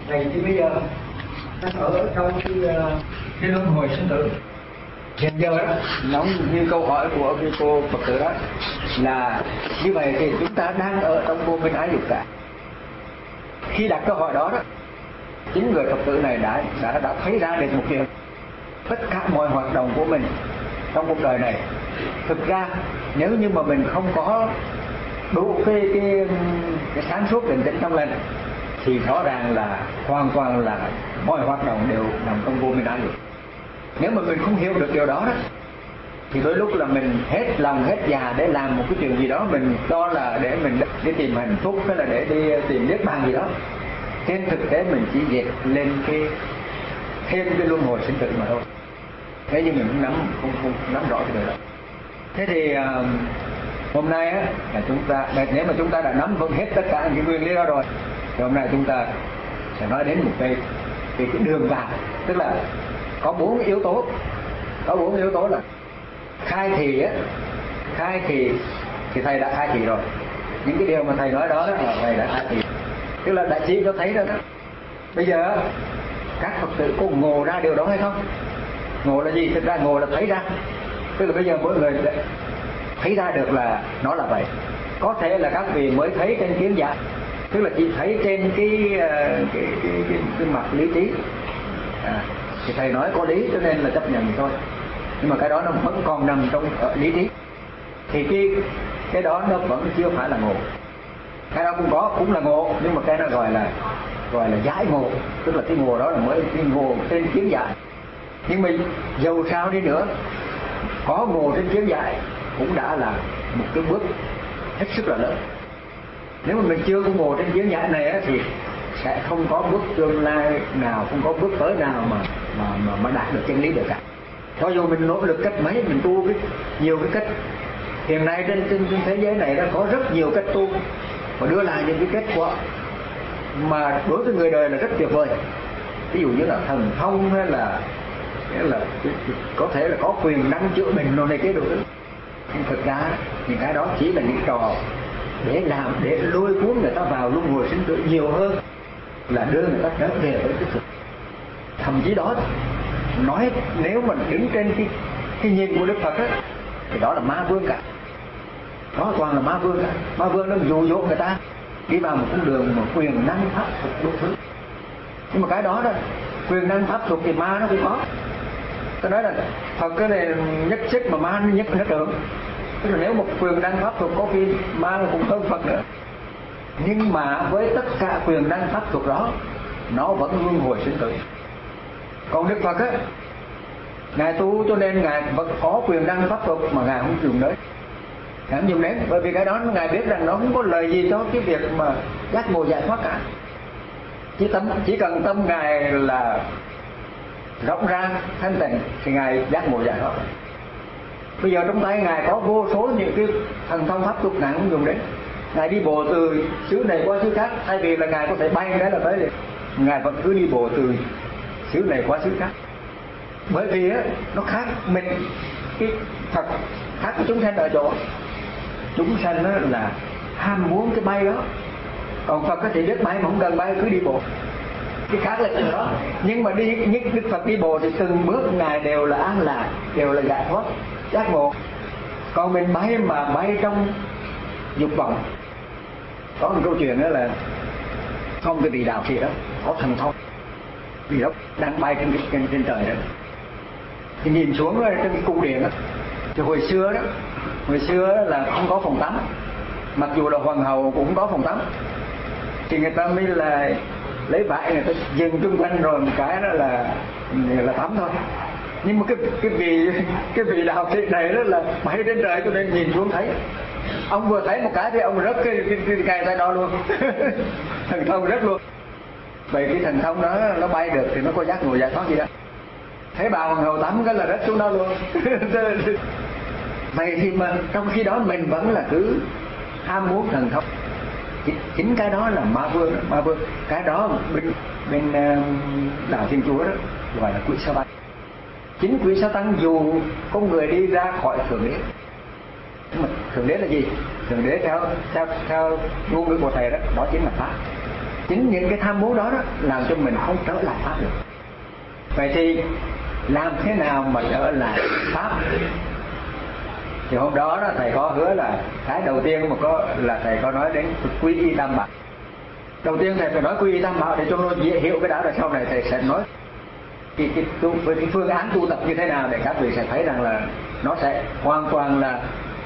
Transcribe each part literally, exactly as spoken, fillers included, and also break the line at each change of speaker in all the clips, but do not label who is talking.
Vậy thì bây giờ ở trong cái, cái luân hồi sinh tử hiện giờ đó, nó như câu hỏi của cái cô Phật tử đó là như vậy thì chúng ta đang ở trong vô minh ái dục cả. Khi đặt câu hỏi đó đó, chính người Phật tử này đã đã đã thấy ra được một điều: tất cả mọi hoạt động của mình trong cuộc đời này, thực ra nếu như mà mình không có đủ cái cái, cái sáng suốt định tĩnh trong lành thì rõ ràng là hoàn toàn là mọi hoạt động đều nằm trong vô minh ái dục. Nếu mà mình không hiểu được điều đó đó thì đôi lúc là mình hết lòng hết già để làm một cái chuyện gì đó mình cho là để mình đi tìm hạnh phúc hay là để đi tìm niết bàn gì đó, trên thực tế mình chỉ dệt lên cái thêm cái luân hồi sinh tử mà thôi. Thế nhưng mình cũng nắm không không nắm rõ cái điều đó. Thế thì uh, hôm nay á là chúng ta nếu mà chúng ta đã nắm vững hết tất cả những nguyên lý đó rồi thì hôm nay chúng ta sẽ nói đến một cái cái, cái đường vào, tức là có bốn yếu tố, có bốn yếu tố là khai thị á, khai thị thì thầy đã khai thị rồi, những cái điều mà thầy nói đó, đó là thầy đã khai thị, tức là đã chỉ cho thấy rồi đó. Bây giờ các Phật tử có ngộ ra điều đó hay không? Ngộ là gì? Thực ra ngộ là thấy ra, tức là bây giờ mỗi người thấy ra được là nó là vậy. Có thể là các vị mới thấy trên kiến giải, tức là chỉ thấy trên cái cái, cái, cái, cái mặt lý trí, à, thì thầy nói có lý cho nên là chấp nhận thôi, nhưng mà cái đó nó vẫn còn nằm trong ở lý trí, thì cái cái đó nó vẫn chưa phải là ngộ. Cái đó cũng có, cũng là ngộ, nhưng mà cái đó gọi là gọi là giải ngộ, tức là cái ngộ đó là mới cái ngộ trên kiến giải. Nhưng mà dầu sao đi nữa, có ngộ trên kiến giải cũng đã là một cái bước hết sức là lớn. Nếu mà mình chưa có ngộ trên kiến giải này á, thì sẽ không có bước tương lai nào, không có bước tới nào mà mà mà, mà đạt được chân lý được cả. Cho dù mình nỗ lực cách mấy, mình tu cái nhiều cái cách, hiện nay trên, trên, trên thế giới này đã có rất nhiều cách tu và đưa lại những cái kết quả mà đối với người đời là rất tuyệt vời. Ví dụ như là thần thông hay là, hay là có thể là có quyền năng chữa bệnh đồ này kia đồ đó. Nhưng thực ra những cái đó chỉ là những trò để làm, để lôi cuốn người ta vào luân hồi sinh tử nhiều hơn là đưa người ta trở về với cái thực. Thậm chí đó nói nếu mà đứng trên cái, cái nhìn của Đức Phật á, thì đó là ma vương cả, đó toàn là ma vương cả. Ma vương nó dụ dỗ người ta đi vào một con đường mà quyền năng pháp thuật đủ thứ. Nhưng mà cái đó đó, quyền năng pháp thuật thì ma nó cũng có. Tôi nói là Phật cái này nhất sức mà ma nó nhất nó trưởng. Tức là nếu một quyền năng pháp thuật có khi ma nó cũng hơn Phật nữa. Nhưng mà với tất cả quyền năng pháp thuật đó, nó vẫn luân hồi sinh tử. Còn Đức Phật á, Ngài tu cho nên Ngài vẫn có quyền năng pháp thuật mà Ngài không dùng đến. Ngài không dùng đến, bởi vì cái đó Ngài biết rằng nó không có lời gì cho cái việc mà giác ngộ giải thoát cả. Chỉ, tâm, chỉ cần tâm Ngài là rộng ra, thanh tịnh thì Ngài giác ngộ giải thoát. Bây giờ trong tay Ngài có vô số những cái thần thông pháp thuật Ngài không dùng đến. Ngài đi bộ từ xứ này qua xứ khác, thay vì là Ngài có thể bay cái là tới liền, Ngài vẫn cứ đi bộ từ xứ này qua xứ khác. Bởi vì á, nó khác mình, cái Phật khác với chúng sanh ở chỗ chúng sanh đó là ham muốn cái bay đó, còn Phật có thể biết bay mà không cần bay, cứ đi bộ. Cái khác là cái đó. Nhưng mà đi nhất Đức Phật đi bộ thì từng bước Ngài đều là an lạc, đều là giải thoát, giác ngộ. Còn mình bay mà bay trong dục vọng. Có một câu chuyện đó là không cái vị đạo sĩ đó có thần thông, vì đó đang bay trên, trên, trên trời đó, thì nhìn xuống trên cái cung điện đó, thì hồi xưa đó, hồi xưa đó là không có phòng tắm, mặc dù là hoàng hậu cũng có phòng tắm, thì người ta mới là lấy vải người ta dừng chung quanh rồi một cái đó là là tắm thôi. Nhưng mà cái cái vị cái vị đạo sĩ này đó là bay trên trời cho nên nhìn xuống thấy, ông vừa thấy một cái thì ông rớt cái cái, cái cây tay đó luôn. Thần thông rất luôn. Vậy cái thần thông đó nó bay được thì nó có giác ngộ giải thoát gì đó. Thấy bà hoàng hậu tắm cái là rớt xuống đó luôn. Vậy thì mà trong khi đó mình vẫn là cứ ham muốn thần thông. Chính cái đó là ma vương, ma vương. Cái đó bên bên đạo Thiên Chúa đó gọi là quỷ sa tăng. Chính quỷ sa tăng dù con người đi ra khỏi thượng đế, nhưng mà thượng đế là gì? Thượng đế theo theo theo ngôn ngữ của thầy đó, đó chính là pháp. chính những cái tham muốn đó, đó làm cho mình không trở lại pháp được. Vậy thì làm thế nào mà trở lại pháp? Thì hôm đó, đó thầy có hứa là cái đầu tiên mà có là thầy có nói đến quy y tam bảo. Đầu tiên thầy phải nói quy y tam bảo để cho nó dễ hiểu cái đó, rồi sau này thầy sẽ nói cái, cái, cái, cái phương án tu tập như thế nào để các vị sẽ thấy rằng là nó sẽ hoàn toàn là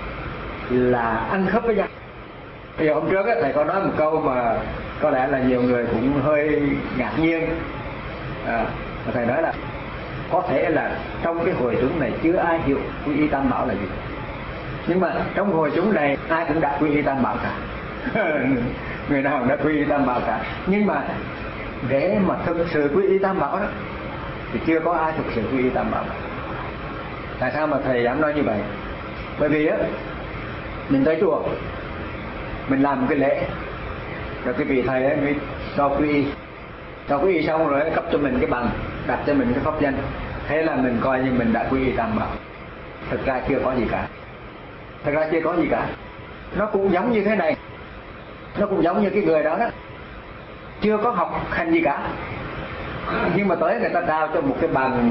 là ăn khớp với nhau. Thì hôm trước ấy, thầy có nói một câu mà có lẽ là nhiều người cũng hơi ngạc nhiên. À, thầy nói là có thể là trong cái hội chúng này chưa ai hiểu quy y tam bảo là gì, nhưng mà trong hội chúng này ai cũng đã quy y tam bảo cả. Người nào cũng đã quy y tam bảo cả, nhưng mà để mà thực sự quy y tam bảo đó thì chưa có ai thực sự quy y tam bảo cả. Tại sao mà thầy dám nói như vậy? Bởi vì á, mình tới chùa, mình làm một cái lễ, rồi cái vị thầy ấy mới cho quy y, cho quy y xong rồi cấp cho mình cái bằng, đặt cho mình cái pháp danh, thế là mình coi như mình đã quy y tam bảo. Thực ra chưa có gì cả, thực ra chưa có gì cả. Nó cũng giống như thế này, nó cũng giống như cái người đó đó, chưa có học hành gì cả, nhưng mà tới người ta trao cho một cái bằng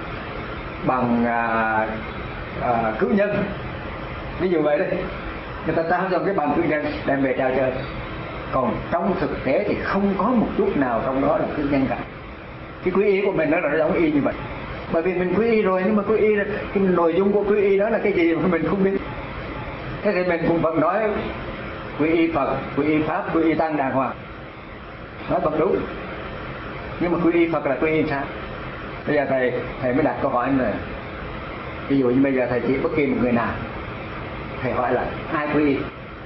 bằng à, à, cử nhân, ví dụ vậy đấy, người ta trao cho cái bằng cử nhân đem về trao chơi. Còn trong thực tế thì không có một chút nào trong đó là cử nhân cả. Cái quy y của mình nó là giống y như vậy, bởi vì mình quy y rồi, nhưng mà quy y là cái nội dung của quy y đó là cái gì mà mình không biết. Thế thì mình cũng vẫn nói quy y Phật, quy y Pháp, quy y Tăng đàng hoàng, nói vẫn đúng. Nhưng mà quy y Phật là quy y sao? Bây giờ thầy thầy mới đặt câu hỏi là, ví dụ như bây giờ thầy chỉ bất kỳ một người nào, thầy hỏi là ai quy y?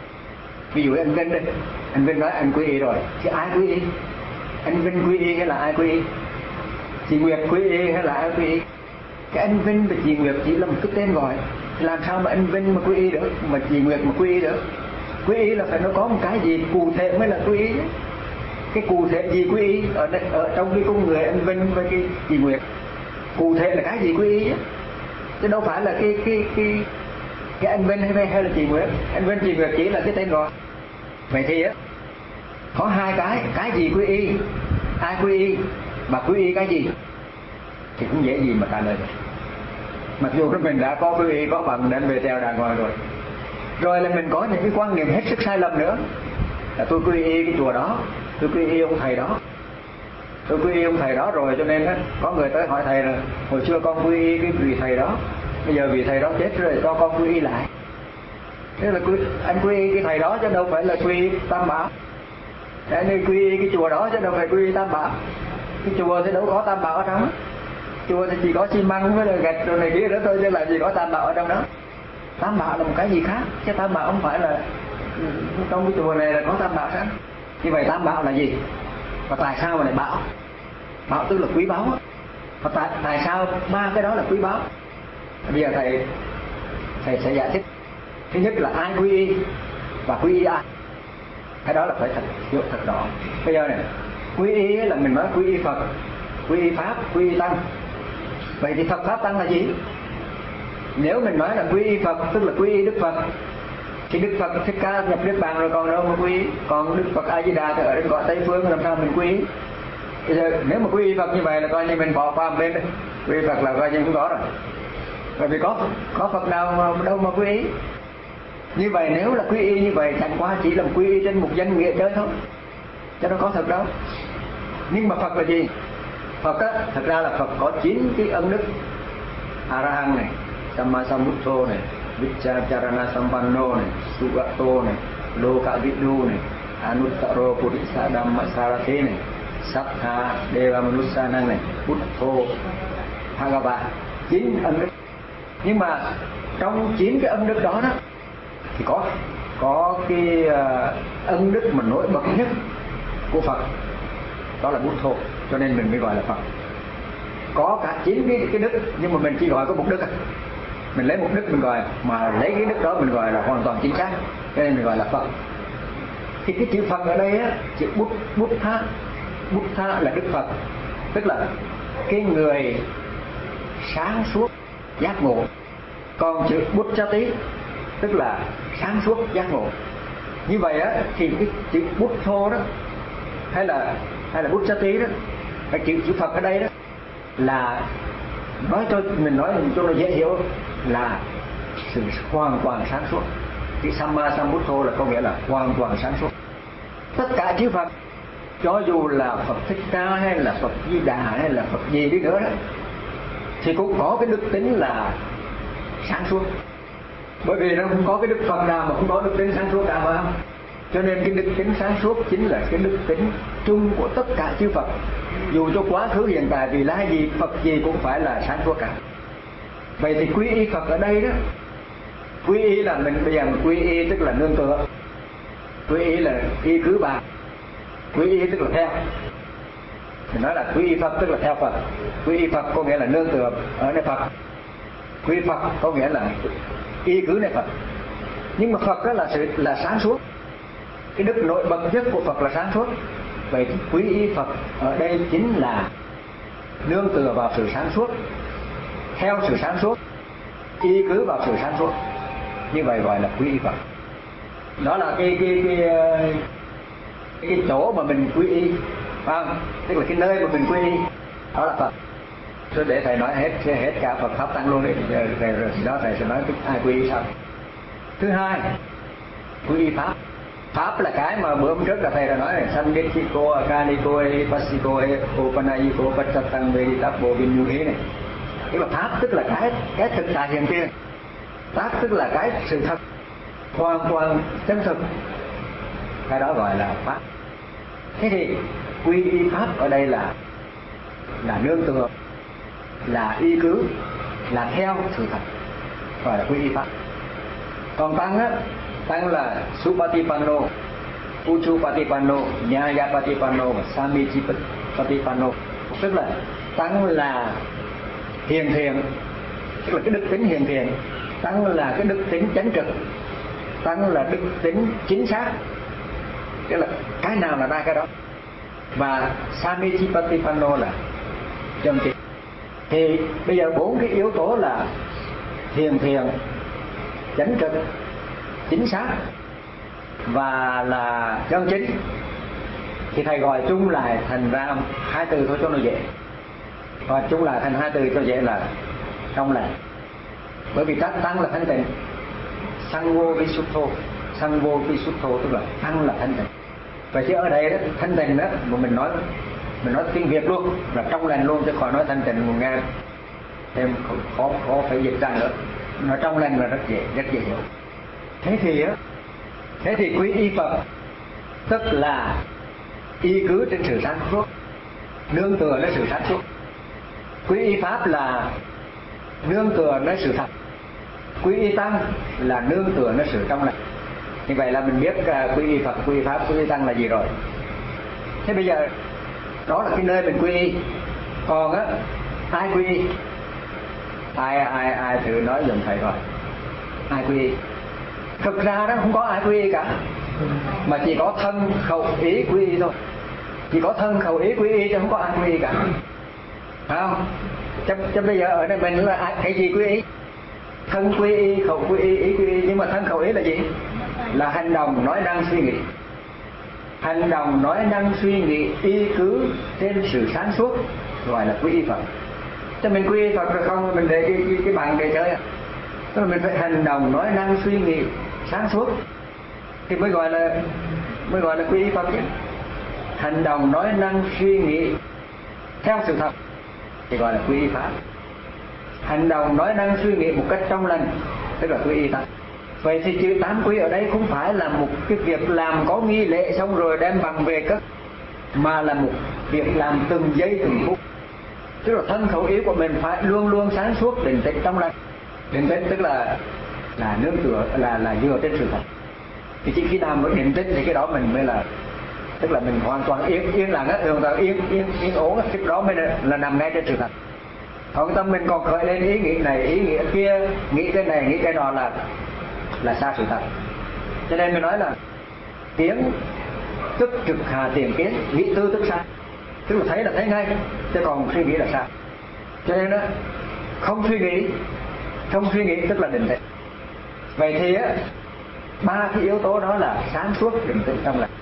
Ví dụ anh Vinh đây, anh Vinh nói anh quy y rồi, thì ai quy y? Anh Vinh quy y hay là ai quy y? Chị Nguyệt quy y hay là ai quy y? Cái anh Vinh và chị Nguyệt chỉ là một cái tên gọi, làm sao mà anh Vinh mà quy y được, mà chị Nguyệt mà quy y được? Quy y là phải nó có một cái gì cụ thể mới là quy y. Cái cụ thể gì quy y ở, đây, ở trong cái con người anh Vinh với cái chị Nguyệt, cụ thể là cái gì quy y, chứ đâu phải là cái cái cái cái anh Vinh hay hay là chị Nguyệt. Anh Vinh chị Nguyệt chỉ là cái tên gọi. Vậy thì á, có hai cái, cái gì quy y, ai quy y và quy y cái gì thì cũng dễ gì mà trả lời được. Mặc dù mình đã có quy y, có bằng đến về treo đàng hoàng rồi. Rồi là mình có những cái quan niệm hết sức sai lầm nữa, là tôi quy y cái chùa đó, tôi quy y ông thầy đó, tôi quy y ông thầy đó rồi cho nên á, có người tới hỏi thầy là hồi xưa con quy y cái vị thầy đó, bây giờ vị thầy đó chết rồi cho con quy y lại. Thế là quy, anh quy y cái thầy đó chứ đâu phải là quy y tam bảo. Anh ấy quy y cái chùa đó chứ đâu phải quy y tam bảo. Cái chùa thì đâu có tam bảo ở trong. Chùa thì chỉ có xi măng với gạch rồi này kia đó thôi, chứ làm gì có tam bảo ở trong đó. Tam bảo là một cái gì khác, chứ tam bảo không phải là trong cái chùa này là có tam bảo sao? Như vậy tam bảo là gì? Và tại sao mà lại bảo? Bảo tức là quý báu. Và tại, tại sao ba cái đó là quý báu? Bây giờ thầy thầy sẽ giải thích. Thứ nhất là ai quy y và quy y ai. Cái đó là phải thật hiểu thật rõ. Bây giờ này, quy y là mình nói quy y Phật, quy y Pháp, quy y Tăng. Vậy thì Phật Pháp Tăng là gì? Nếu mình nói là quy y Phật tức là quy y Đức Phật, thì Đức Phật Thích Ca nhập Niết Bàn rồi còn đâu mà quy y. Còn Đức Phật A Di Đà thì ở trên cõi Tây Phương làm sao mình quy y? Bây giờ nếu mà quy y Phật như vậy là coi như mình bỏ qua một bên đấy. Quy y Phật là coi như không có rồi. Bởi vì có có Phật nào mà đâu mà quy y. Như vậy nếu là quy y như vậy chẳng qua chỉ là quy y trên một danh nghĩa chơi thôi, chứ nó có thật đâu. Nhưng mà Phật là gì? Phật á, thật ra là Phật có chín cái ân đức: A-ra-hăng này, Sammasambuddho này, Vichacharana Sampanno này, Sugato này, Lokavidu này, Anuttaro Purisa Dhammasarate này, Sattha Deva Manussanang này, Buddho Bhagava. Chín ân đức. Nhưng mà trong chín cái ân đức đó đó thì có có cái uh, ân đức mà nổi bật nhất của Phật, đó là Buddho, cho nên mình mới gọi là Phật. Có cả chín cái, cái đức, nhưng mà mình chỉ gọi có một đức à. Mình lấy một đức mình gọi, mà lấy cái đức đó mình gọi là hoàn toàn chính xác, cho nên mình gọi là Phật. Thì cái chữ Phật ở đây á, chữ Bút, Buddha, Buddha là Đức Phật, tức là cái người sáng suốt giác ngộ. Còn chữ Buddhati tức là sáng suốt giác ngộ. Như vậy á, thì cái chữ Buddho đó hay là hay là bút chá tí đó, cái chữ chữ Phật ở đây đó là nói cho mình nói cho nó dễ hiểu là sự hoàn toàn sáng suốt. Cái Samma Sambuddho là có nghĩa là hoàn toàn sáng suốt. Tất cả chư Phật, cho dù là Phật Thích Ca hay là Phật Di Đà hay là Phật gì đi nữa đó, thì cũng có cái đức tính là sáng suốt. Bởi vì nó không có cái đức Phật nào mà không có đức tính sáng suốt cả, phải không? Cho nên cái đức tính sáng suốt chính là cái đức tính chung của tất cả chư Phật. Dù cho quá khứ hiện tại vì lai gì, Phật gì cũng phải là sáng suốt cả. Vậy thì quy y Phật ở đây đó, quy y là mình bây giờ mình quy y tức là nương tựa, quy y là y cứ bà, quy y tức là theo. Mình nói là quy y Phật tức là theo Phật. Quy y Phật có nghĩa là nương tựa ở nơi Phật. Quy y Phật có nghĩa là y cứ nơi Phật. Nhưng mà Phật đó là sự là sáng suốt. Cái đức nội bậc nhất của Phật là sáng suốt. Vậy thì quy y Phật ở đây chính là nương tựa vào sự sáng suốt, theo sự sáng suốt, y cứ vào sự sáng suốt. Như vậy gọi là quy y Phật. Đó là cái cái cái cái, cái chỗ mà mình quy y, phải không? Tức là cái nơi mà mình quy y, đó là Phật. Tôi để thầy nói hết hết cả Phật pháp tăng luôn đi, rồi, rồi đó thầy sẽ nói ai quy y sao. Thứ hai, quy y pháp. Pháp là cái mà bữa hôm trước là thầy đã nói này, Sandithiko, Akaliko, Pasiko, Opanayiko, Pachatang, Veditappo, Vinyuhi này. Tức là pháp tức là cái cái thực tại hiện tiền. Pháp tức là cái sự thật hoàn toàn chân thực. Cái đó gọi là pháp. Thế thì quy y pháp ở đây là là nương tựa, là y cứ, là theo sự thật, gọi là quy y pháp. Còn tăng á, tăng là Supatipanno, Uchupatipanno, Nyayapatipanno và Samijipatipanno. Tức là tăng là hiền thiện, tức là cái đức tính hiền thiện. Tăng là cái đức tính chánh trực. Tăng là đức tính chính xác. Tức là cái nào là ra cái đó. Và Samijipatipanno là chân chính. Thì bây giờ bốn cái yếu tố là hiền thiện, chánh trực, chính xác và là chân chính, thì thầy gọi chung lại thành ra hai từ thôi cho nó dễ. Gọi chung lại thành hai từ cho dễ là trong lành. Bởi vì tăng, tăng là thanh tịnh, Sangho Visuddho, Sangho Visuddho tức là tăng là thanh tịnh. Vậy chứ ở đây đó, thanh tịnh đó mà mình nói mình nói tiếng Việt luôn là trong lành luôn, chứ khỏi nói thanh tịnh mà nghe thêm khó khó phải dịch ra nữa. Nói trong lành là rất dễ rất dễ hiểu. Thế thì á, thế thì quy y Phật tức là y cứ trên sự sáng suốt, nương tựa nơi sự sáng suốt. Quy y pháp là nương tựa nơi sự thật. Quy y tăng là nương tựa nơi sự trong lành. Như vậy là mình biết uh, quy y Phật, quy y pháp, quy y tăng là gì rồi. Thế bây giờ đó là cái nơi mình quy y. Còn á, ai quy y? Ai ai ai thử nói giùm thầy rồi. Ai quy y? Thực ra đó không có ai quy y cả, mà chỉ có thân khẩu ý quy y thôi. Chỉ có thân khẩu ý quy y chứ không có ai quy y cả, phải không? Chứ, chứ bây giờ ở đây mình là ai, cái gì quy y? Thân quy y, khẩu quy y, ý quy y. Nhưng mà thân khẩu ý là gì? Là hành động, nói năng, suy nghĩ. Hành động, nói năng, suy nghĩ y cứ trên sự sáng suốt gọi là quy y Phật. Chứ mình quy y Phật rồi không mình để cái, cái, cái bằng để chơi à? Tức là mình phải hành động, nói năng, suy nghĩ sáng suốt thì mới gọi là mới gọi là quy y Phật chứ. Hành động, nói năng, suy nghĩ theo sự thật thì gọi là quy y pháp. Hành động, nói năng, suy nghĩ một cách trong lành tức là quy y Phật. Vậy thì chữ tám quy ở đây không phải là một cái việc làm có nghi lễ xong rồi đem bằng về cất, mà là một việc làm từng giây từng phút. Tức là thân khẩu ý của mình phải luôn luôn sáng suốt, định tĩnh trong lành. Định tĩnh tức là là nương tựa, là là dựa trên sự thật. Thì chỉ khi nào mới định tĩnh thì cái đó mình mới là, tức là mình hoàn toàn yên yên lặng á, hoàn toàn yên yên yên ổn á, cái đó mới là, là nằm ngay trên sự thật. Còn tâm mình còn khởi lên ý nghĩ này, ý nghĩa kia, nghĩ cái này, nghĩ cái nọ là là xa sự thật. Cho nên mình nói là kiến tức trực hà tiền kiến, nghĩ tư tức sai. Tức là thấy là thấy ngay, chứ còn suy nghĩ là sao. Cho nên đó, không suy nghĩ, không suy nghĩ tức là định tĩnh. Vậy thì á, ba cái yếu tố đó là sáng suốt, định tĩnh, trong lành.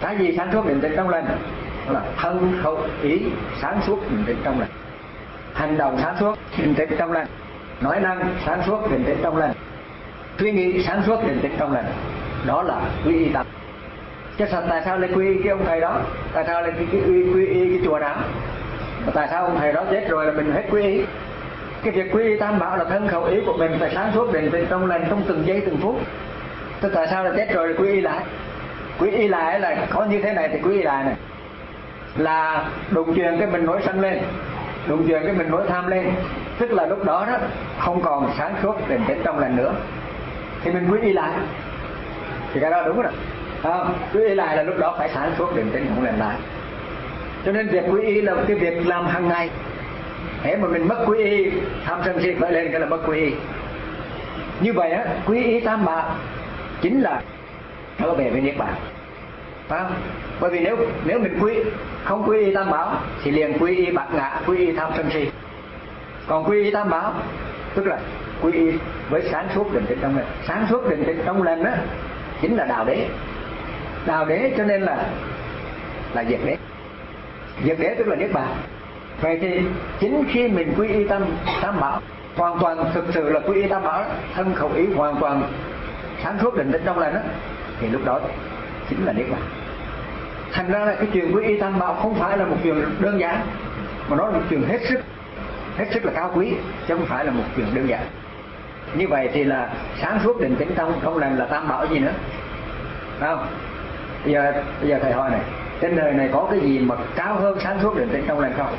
Cái gì sáng suốt định tĩnh trong lành? Đó là thân khẩu ý sáng suốt định tĩnh trong lành, hành động sáng suốt định tĩnh trong lành, nói năng sáng suốt định tĩnh trong lành, suy nghĩ sáng suốt định tĩnh trong lành. Đó là quy y tâm. Chứ sao, tại sao lại quy y cái ông thầy đó? Tại sao lại quy y, quy y cái chùa đó? Tại sao ông thầy đó chết rồi là mình hết quy y? Cái việc quy y tam bảo là thân khẩu ý của mình phải sáng suốt định tĩnh trong lành trong từng giây từng phút. Thế tại sao là chết rồi là quy y lại? Quy y lại là có như thế này thì quy y lại này, là đụng chuyện cái mình nổi sân lên, đụng chuyện cái mình nổi tham lên, tức là lúc đó đó không còn sáng suốt định tĩnh trong lành nữa, thì mình quy y lại, thì cái đó đúng rồi. À, quy y lại là lúc đó phải sáng suốt định tĩnh trong lành lại. Cho nên việc quy y là cái việc làm hàng ngày. Thế mà mình mất quy y, tham sân si khởi lên cái là mất quy y. Như vậy á, quy y tam bảo chính là trở về với niết bàn, phải không? Bởi vì nếu nếu mình quy không quy y tam bảo thì liền quy y bát ngã, quy y tham sân si. Còn quy y tam bảo tức là quy y với sáng suốt định tĩnh trong lành. Sáng suốt định tĩnh trong lành á chính là đạo đế. Đạo đế cho nên là là diệt đế. Diệt đế tức là niết bàn. Vậy thì chính khi mình quy y tam tam bảo hoàn toàn thực sự là quy y tam bảo, thân khẩu ý hoàn toàn sáng suốt định tĩnh trong lành đó, thì lúc đó chính là niết bàn. Thành ra là cái chuyện quy y tam bảo không phải là một chuyện đơn giản, mà nó là một chuyện hết sức hết sức là cao quý, chứ không phải là một chuyện đơn giản. Như vậy thì là sáng suốt định tĩnh trong trong lành là tam bảo gì nữa, phải không? Bây giờ bây giờ thầy hỏi này, trên đời này có cái gì mà cao hơn sáng suốt định tĩnh trong lành không?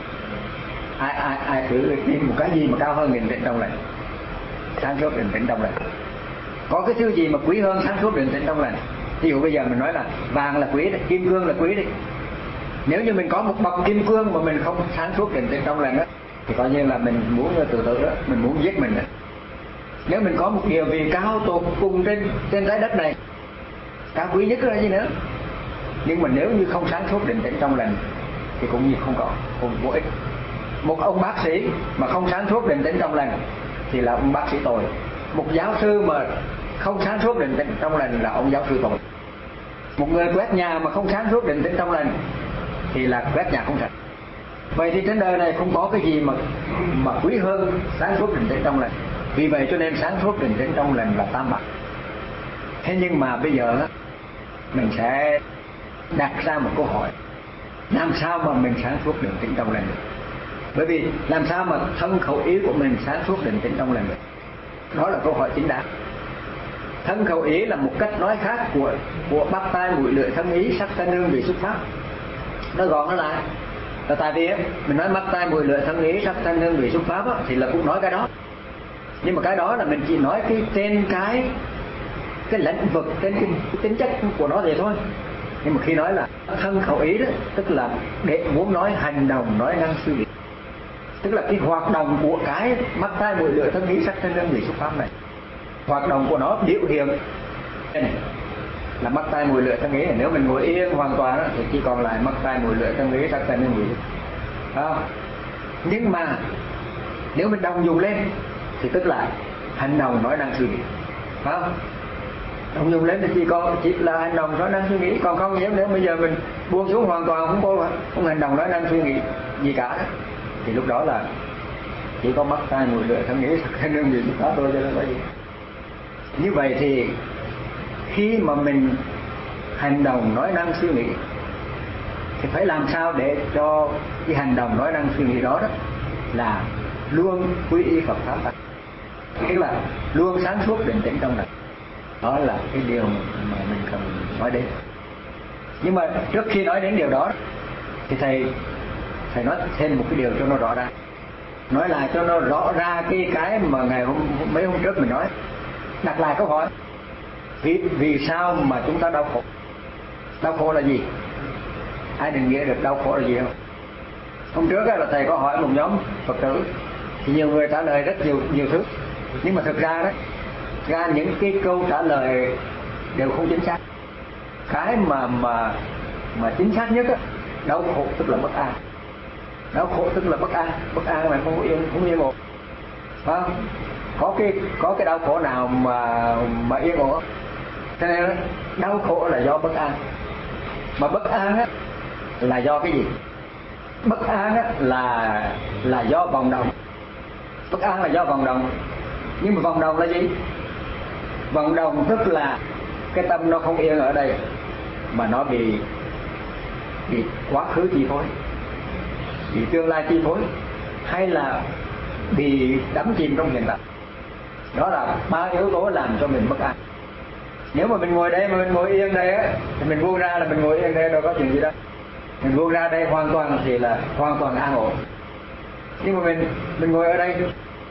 Ai ai ai thử tìm một cái gì mà cao hơn định tĩnh trong lành, sáng suốt định tĩnh trong lành? Có cái thứ gì mà quý hơn sáng suốt định tĩnh trong lành? Ví dụ bây giờ mình nói là vàng là quý đấy, kim cương là quý đấy. Nếu như mình có một bọc kim cương mà mình không sáng suốt định tĩnh trong lành đó, thì coi như là mình muốn tự tử đó, mình muốn giết mình đó. Nếu mình có một địa vị cao tột cùng trên trên trái đất này, cao quý nhất là gì nữa, nhưng mà nếu như không sáng suốt định tĩnh trong lành thì cũng như không có, cũng vô ích. Một ông bác sĩ mà không sáng suốt định tĩnh trong lành thì là ông bác sĩ tồi. Một giáo sư mà không sáng suốt định tĩnh trong lành là ông giáo sư tồi. Một người quét nhà mà không sáng suốt định tĩnh trong lành thì là quét nhà không sạch. Vậy thì trên đời này không có cái gì mà mà quý hơn sáng suốt định tĩnh trong lành. Vì vậy cho nên sáng suốt định tĩnh trong lành là tam bảo. Thế nhưng mà bây giờ mình sẽ đặt ra một câu hỏi, làm sao mà mình sáng suốt định tĩnh trong lành được? Bởi vì làm sao mà thân khẩu ý của mình sáng suốt định tĩnh trong lành được? Đó là câu hỏi chính đáng. Thân khẩu ý là một cách nói khác của của mắt tai mũi lưỡi thân ý sắc thanh hương vị xúc pháp. Nó gọn nó lại là tại vì mình nói mắt tai mũi lưỡi thân ý sắc thanh hương vị xúc pháp á, thì là cũng nói cái đó, nhưng mà cái đó là mình chỉ nói cái trên cái cái lĩnh vực, trên cái, cái tính chất của nó vậy thôi. Nhưng mà khi nói là thân khẩu ý đó, tức là để muốn nói hành động, nói năng suy nghĩ, tức là cái hoạt động của cái mắt tai mũi lưỡi thân ý sắc thanh hương vị xúc pháp này, hoạt động của nó biểu hiện này là mắt tai mũi lưỡi thân ý này. Nếu mình ngồi yên hoàn toàn đó, thì chỉ còn lại mắt tai mũi lưỡi thân ý sắc thanh hương vị, không? Nhưng mà nếu mình đồng dùng lên thì tức là hành động nói năng suy nghĩ, phải không? Đồng dùng lên thì chỉ có chỉ là hành động nói năng suy nghĩ. Còn không nếu nếu bây giờ mình buông xuống hoàn toàn không có không hành động nói năng suy nghĩ gì cả, thì lúc đó là chỉ có mắt tai mũi lưỡi thân ý sắc thanh hương vị đó thôi, chứ không có gì. Như vậy thì khi mà mình hành động nói năng suy nghĩ thì phải làm sao để cho cái hành động nói năng suy nghĩ đó, đó là luôn quy y Phật pháp tắc, tức là luôn sáng suốt định tĩnh trong lành. Đó là cái điều mà mình cần nói đến. Nhưng mà trước khi nói đến điều đó thì thầy thầy nói thêm một cái điều cho nó rõ ràng, nói lại cho nó rõ ra cái cái mà ngày hôm mấy hôm trước mình nói. Đặt lại câu hỏi, vì vì sao mà chúng ta đau khổ? Đau khổ là gì? Ai định nghĩa được đau khổ là gì không? Hôm trước là thầy có hỏi một nhóm Phật tử thì nhiều người trả lời rất nhiều nhiều thứ, nhưng mà thực ra đó, ra những cái câu trả lời đều không chính xác. Cái mà mà mà chính xác nhất á, đau khổ tức là bất an. Đau khổ tức là bất an, bất an là không yên không yên ổn, phải không? Có cái có cái đau khổ nào mà mà yên ổn? Cho nên đau khổ là do bất an. Mà bất an á là do cái gì? Bất an á là là do vòng động. Bất an là do vòng động. Nhưng mà vòng động là gì? Vòng động tức là cái tâm nó không yên ở đây, mà nó bị bị quá khứ chi phối, bị tương lai chi phối, hay là bị đắm chìm trong hiện tại. Đó là ba yếu tố làm cho mình bất an. Nếu mà mình ngồi đây mà mình ngồi yên đây á, thì mình buông ra là mình ngồi yên đây, đâu có chuyện gì đâu. Mình buông ra đây hoàn toàn thì là hoàn toàn an ổn. Nhưng mà mình mình ngồi ở đây,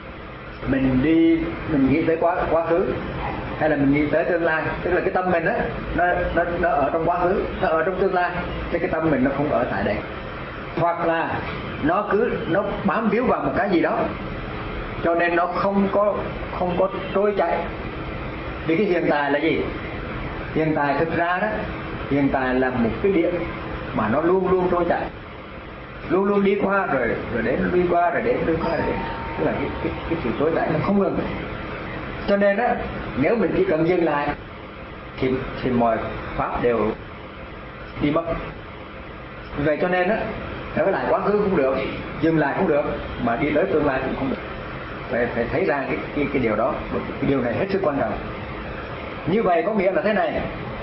mình đi mình nghĩ tới quá quá khứ, hay là mình nghĩ tới tương lai, tức là cái tâm mình á nó nó nó ở trong quá khứ, nó ở trong tương lai, thì cái tâm mình nó không ở tại đây. Hoặc là nó cứ nó bám víu vào một cái gì đó, cho nên nó không có không có trôi chạy. Vì cái hiện tại là gì? Hiện tại thực ra đó, hiện tại là một cái điểm mà nó luôn luôn trôi chạy, luôn luôn đi qua rồi rồi đến, đi qua rồi đến, đi qua rồi đến, tức là cái cái cái sự trôi chạy nó không ngừng. Cho nên á, nếu mình chỉ cần dừng lại thì thì mọi pháp đều đi mất. Vậy cho nên á, trở lại quá khứ cũng được, dừng lại cũng được, mà đi tới tương lai cũng không được. Phải phải thấy ra cái cái cái điều đó, cái điều này hết sức quan trọng. Như vậy có nghĩa là thế này,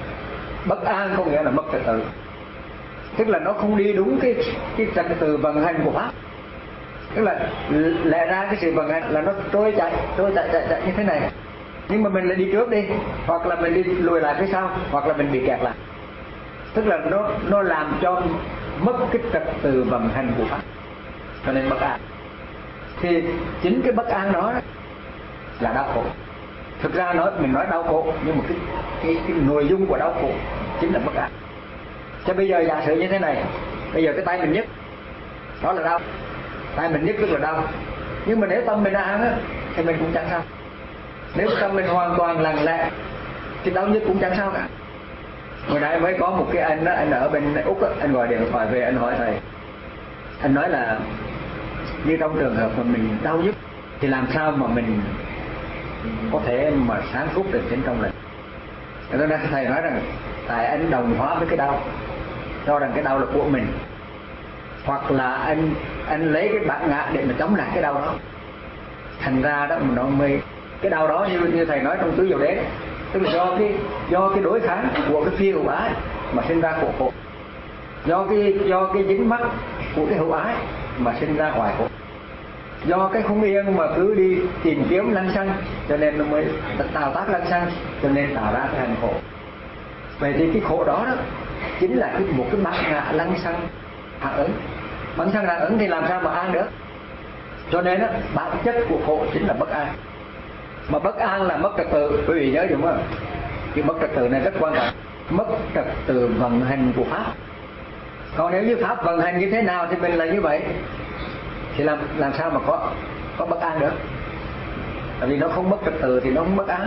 bất an có nghĩa là mất trật tự, tức là nó không đi đúng cái cái trật tự vận hành của pháp. Tức là lẽ ra cái sự vận hành là nó trôi chạy, trôi chạy chạy chạy như thế này, nhưng mà mình lại đi trước đi, hoặc là mình đi lùi lại phía sau, hoặc là mình bị kẹt lại. Tức là nó nó làm cho mất cái trật tự vận hành của pháp, cho nên bất an. Thì chính cái bất an đó là đau khổ. Thực ra nói mình nói đau khổ, nhưng mà cái cái cái nội dung của đau khổ chính là bất an. Cho bây giờ giả sử như thế này, bây giờ cái tay mình nhức, đó là đau. Tay mình nhức tức là đau. Nhưng mà nếu tâm mình an á, thì mình cũng chẳng sao. Nếu tâm mình hoàn toàn lặng lẽ thì đau nhức cũng chẳng sao cả. Hồi nãy mới có một cái anh đó, anh ở bên Úc á, anh gọi điện thoại về, anh hỏi thầy. Anh nói là như trong trường hợp mà mình đau nhức thì làm sao mà mình có thể mà sáng suốt được trên trong lành. Cho nên thầy nói rằng tại anh đồng hóa với cái đau, cho rằng cái đau là của mình, hoặc là anh anh lấy cái bản ngã để mà chống lại cái đau đó. Thành ra đó mà nó mới cái đau đó như như thầy nói trong tứ diệu đế, tức là do cái do cái đối kháng của cái phi hữu ái mà sinh ra khổ khổ, do cái do cái dính mắc của cái hữu ái mà sinh ra hoài khổ, do cái không yên mà cứ đi tìm kiếm lăng xăng, cho nên nó mới tạo tác lăng xăng, cho nên tạo ra cái hành khổ. Vậy thì cái khổ đó đó chính là cái một cái bản ngã lăng xăng hạ ứng. Bản thân hạ ứng thì làm sao mà an được? Cho nên đó, bản chất của khổ chính là bất an. Mà bất an là mất trật tự. Quý vị nhớ đúng không? Cái mất trật tự này rất quan trọng. Mất trật tự vận hành của pháp. Còn nếu như pháp vận hành như thế nào thì mình là như vậy, thì làm làm sao mà có có bất an được? Tại vì nó không mất trật tự thì nó không bất an.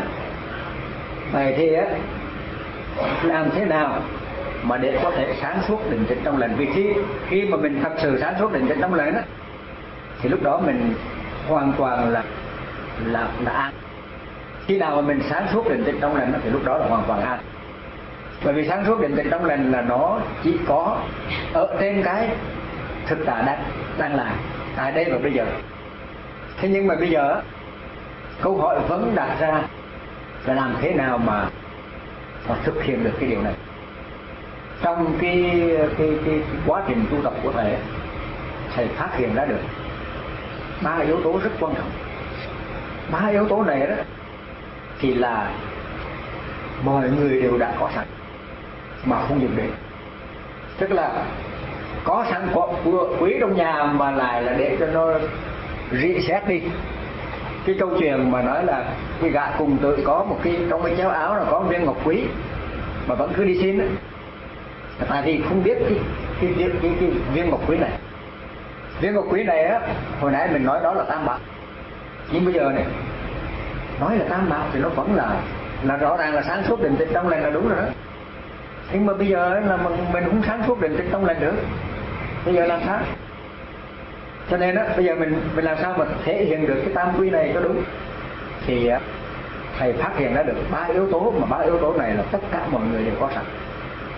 Vậy thì á, làm thế nào mà để có thể sáng suốt định tĩnh trong lành? Vì khi khi mà mình thật sự sáng suốt định tĩnh trong lành á, thì lúc đó mình hoàn toàn là là là an. Khi nào mà mình sáng suốt định tĩnh trong lành thì lúc đó là hoàn toàn an. Bởi vì sáng suốt định tĩnh trong lành là nó chỉ có ở trên cái thực tại đang đang là tại đây và bây giờ. Thế nhưng mà bây giờ câu hỏi vẫn đặt ra là làm thế nào mà mà thực hiện được cái điều này. Trong cái cái cái, cái quá trình tu tập của thầy, thầy phát hiện ra được ba yếu tố rất quan trọng. Ba yếu tố này đó thì là mọi người đều đã có sẵn mà không dùng đến. Tức là có sẵn của quý trong nhà mà lại là để cho nó rỉ sét đi. Cái câu chuyện mà nói là cái gã cùng tự có một cái trong cái chéo áo là có một viên ngọc quý mà vẫn cứ đi xin đó. Tại vì không biết cái cái, cái, cái, cái viên ngọc quý này. Viên ngọc quý này á, hồi nãy mình nói đó là tam bảo. Nhưng bây giờ này nói là tam bảo thì nó vẫn là là rõ ràng là sáng suốt định tĩnh trong lành là đúng rồi đó. Nhưng mà bây giờ là mình không sáng suốt định tĩnh trong lành nữa. Bây giờ làm sao? Cho nên á, bây giờ mình mình làm sao mà thể hiện được cái tam quy này cho đúng? Thì thầy phát hiện ra được ba yếu tố, mà ba yếu tố này là tất cả mọi người đều có sẵn.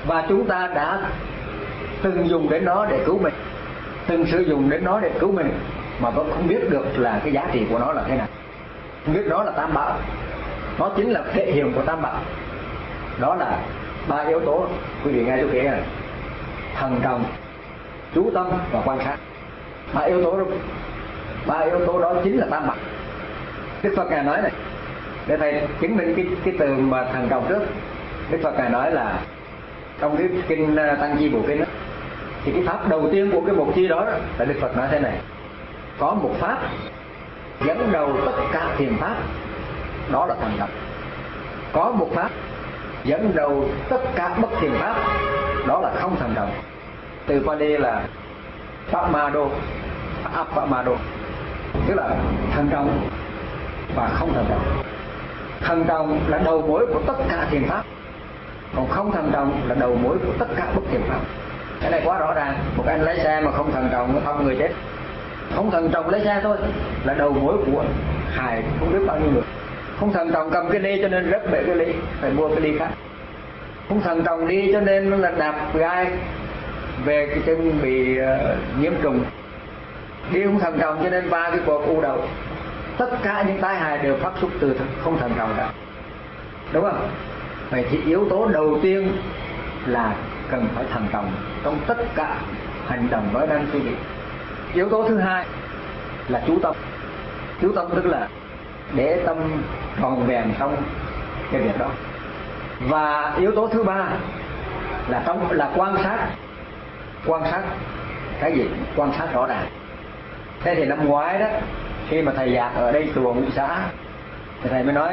và chúng ta đã từng dùng đến nó để cứu mình, từng sử dụng đến nó để cứu mình mà vẫn không biết được là cái giá trị của nó là thế nào, không biết đó là tam bảo. Nó chính là thể hiện của tam bảo. Đó là ba yếu tố, quý vị nghe tôi kể này: thần trọng, chú tâm và quan sát. Ba yếu tố đó, ba yếu tố đó chính là tam bảo. Đức Phật ngài nói này, để thầy chứng minh cái cái từ mà thần trọng trước. Đức Phật ngài nói là trong cái kinh Tăng Chi Bộ Kinh đó, thì cái pháp đầu tiên của cái bộ chi đó, đó là Đức Phật nói thế này: có một pháp dẫn đầu tất cả thiền pháp, đó là thần trọng. Có một pháp dẫn đầu tất cả bất thiền pháp, đó là không thần trọng. Từ Pali là Pamado, Apamado, tức là thần trọng và không thần trọng. Thần trọng là đầu mối của tất cả thiền pháp, còn không thần trọng là đầu mối của tất cả bất thiền pháp. Cái này quá rõ ràng. Một anh lái xe mà không thần trọng, nó thăm người chết. Không thần trọng lái xe thôi là đầu mối của hại không biết bao nhiêu người. Không thần trọng cầm cái ly cho nên rớt bể cái ly, phải mua cái ly khác. Không thần trọng đi cho nên là đạp gai về cái chân bị uh, nhiễm trùng. Đi không thần trọng cho nên ba cái cuộc u đầu. Tất cả những tai hại đều phát xuất từ không thần trọng cả, đúng không? Vậy thì yếu tố đầu tiên là cần phải thần trọng trong tất cả hành động nói năng suy nghĩ. Yếu tố thứ hai là chú tâm. Chú tâm tức là để tâm tròn vẹn trong cái việc đó. Và yếu tố thứ ba là trong là quan sát. Quan sát cái gì? Quan sát rõ ràng. Thế thì năm ngoái đó, khi mà thầy giảng ở đây chùa Ngũ Xã, thì thầy mới nói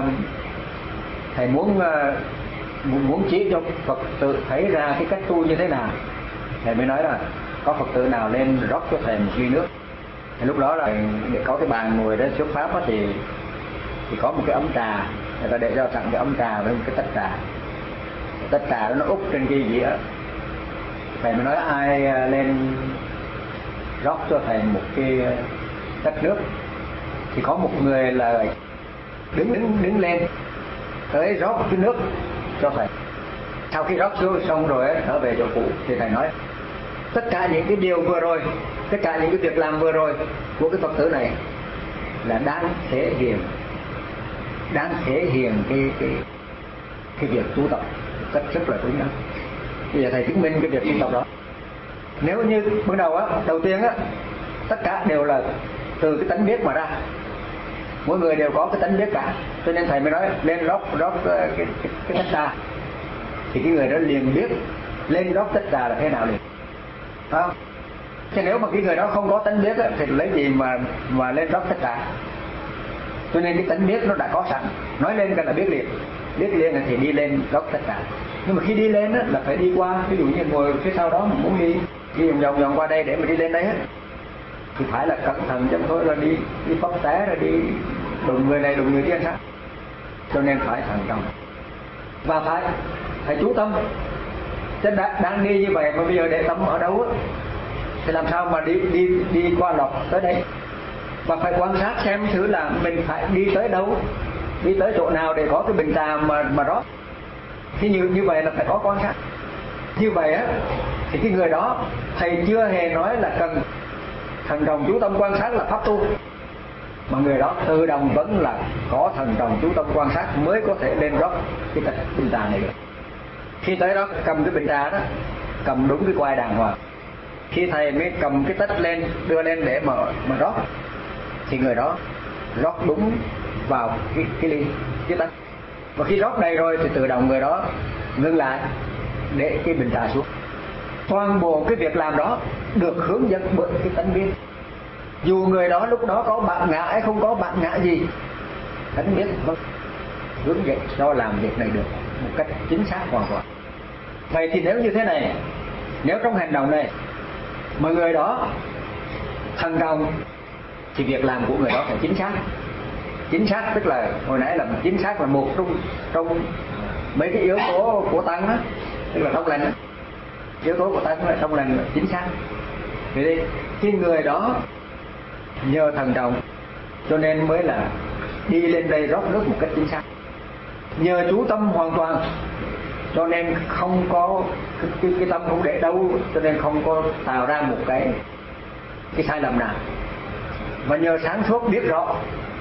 thầy muốn muốn chỉ cho Phật tử thấy ra cái cách tu như thế nào. Thầy mới nói là có Phật tử nào lên rót cho thầy một ly nước. Thì lúc đó là để có cái bàn ngồi đó xuất pháp đó, thì thì có một cái ấm trà, người ta để cho sẵn cái ấm trà với một cái tách trà. Tách trà đó nó úp trên cái dĩa. Thầy mới nói ai lên rót cho thầy một cái tách nước. Thì có một người là đứng đứng đứng lên tới rót cái nước cho thầy. Sau khi rót xuống xong rồi trở về chỗ cũ, thì thầy nói tất cả những cái điều vừa rồi, tất cả những cái việc làm vừa rồi của cái Phật tử này là đang thể hiện đang thể hiện cái cái cái việc tu tập một cách rất là đúng đắn. Bây giờ thầy chứng minh cái việc tu tập đó. Nếu như bước đầu á, đầu tiên á, tất cả đều là từ cái tánh biết mà ra. Mỗi người đều có cái tánh biết cả, cho nên thầy mới nói lên rót rót cái cái, cái tách trà, thì cái người đó liền biết lên rót tách trà là thế nào liền, phải không? Chứ nếu mà cái người đó không có tánh biết á, thì lấy gì mà mà lên rót tách trà? Cho nên cái tánh biết nó đã có sẵn, nói lên cái là biết liền, biết liền thì đi lên rót tách trà. Nhưng mà khi đi lên á, là phải đi qua, ví dụ như ngồi phía sau đó mà muốn đi đi vòng vòng vòng qua đây để mà đi lên đấy á, thì phải là cẩn thận chứ không thôi là đi đi phấp té rồi đi đụng người này đụng người kia sao. Cho nên phải thận trọng và phải phải chú tâm. Chứ đang, đang đi như vậy mà bây giờ để tâm ở đâu á, thì làm sao mà đi đi đi qua lọc tới đây. Và phải quan sát xem thử là mình phải đi tới đâu, đi tới chỗ nào để có cái bình trà mà mà rót. Thì như như vậy là phải có quan sát. Như vậy á thì cái người đó thầy chưa hề nói là cần thần trọng chú tâm quan sát là pháp tu, mà người đó tự động vẫn là có thần trọng chú tâm quan sát mới có thể lên rót cái tách bình trà này được. Khi tới đó cầm cái bình trà đó, cầm đúng cái quai đàng hoàng. Khi thầy mới cầm cái tách lên đưa lên để mà mà rót, thì người đó rót đúng vào cái cái ly cái tách. Và khi rót đầy rồi thì tự động người đó ngưng lại để cái bình trà xuống. Toàn bộ cái việc làm đó được hướng dẫn bởi cái tánh biết. Dù người đó lúc đó có bạn ngã hay không có bạn ngã gì, tánh biết vâng hướng dẫn cho làm việc này được một cách chính xác hoàn toàn. Vậy thì nếu như thế này, nếu trong hành động này mà người đó thành công thì việc làm của người đó phải chính xác. Chính xác tức là hồi nãy là chính xác là một trong trong mấy cái yếu tố của tăng đó, tức là trong lành. Yếu tố của tăng là trong lành là chính xác. Vì thế cái người đó nhờ thần trọng cho nên mới là đi lên đây rót nước một cách chính xác. Nhờ chú tâm hoàn toàn cho nên không có cái, cái, cái tâm không để đâu, cho nên không có tạo ra một cái cái sai lầm nào. Và nhờ sáng suốt biết rõ,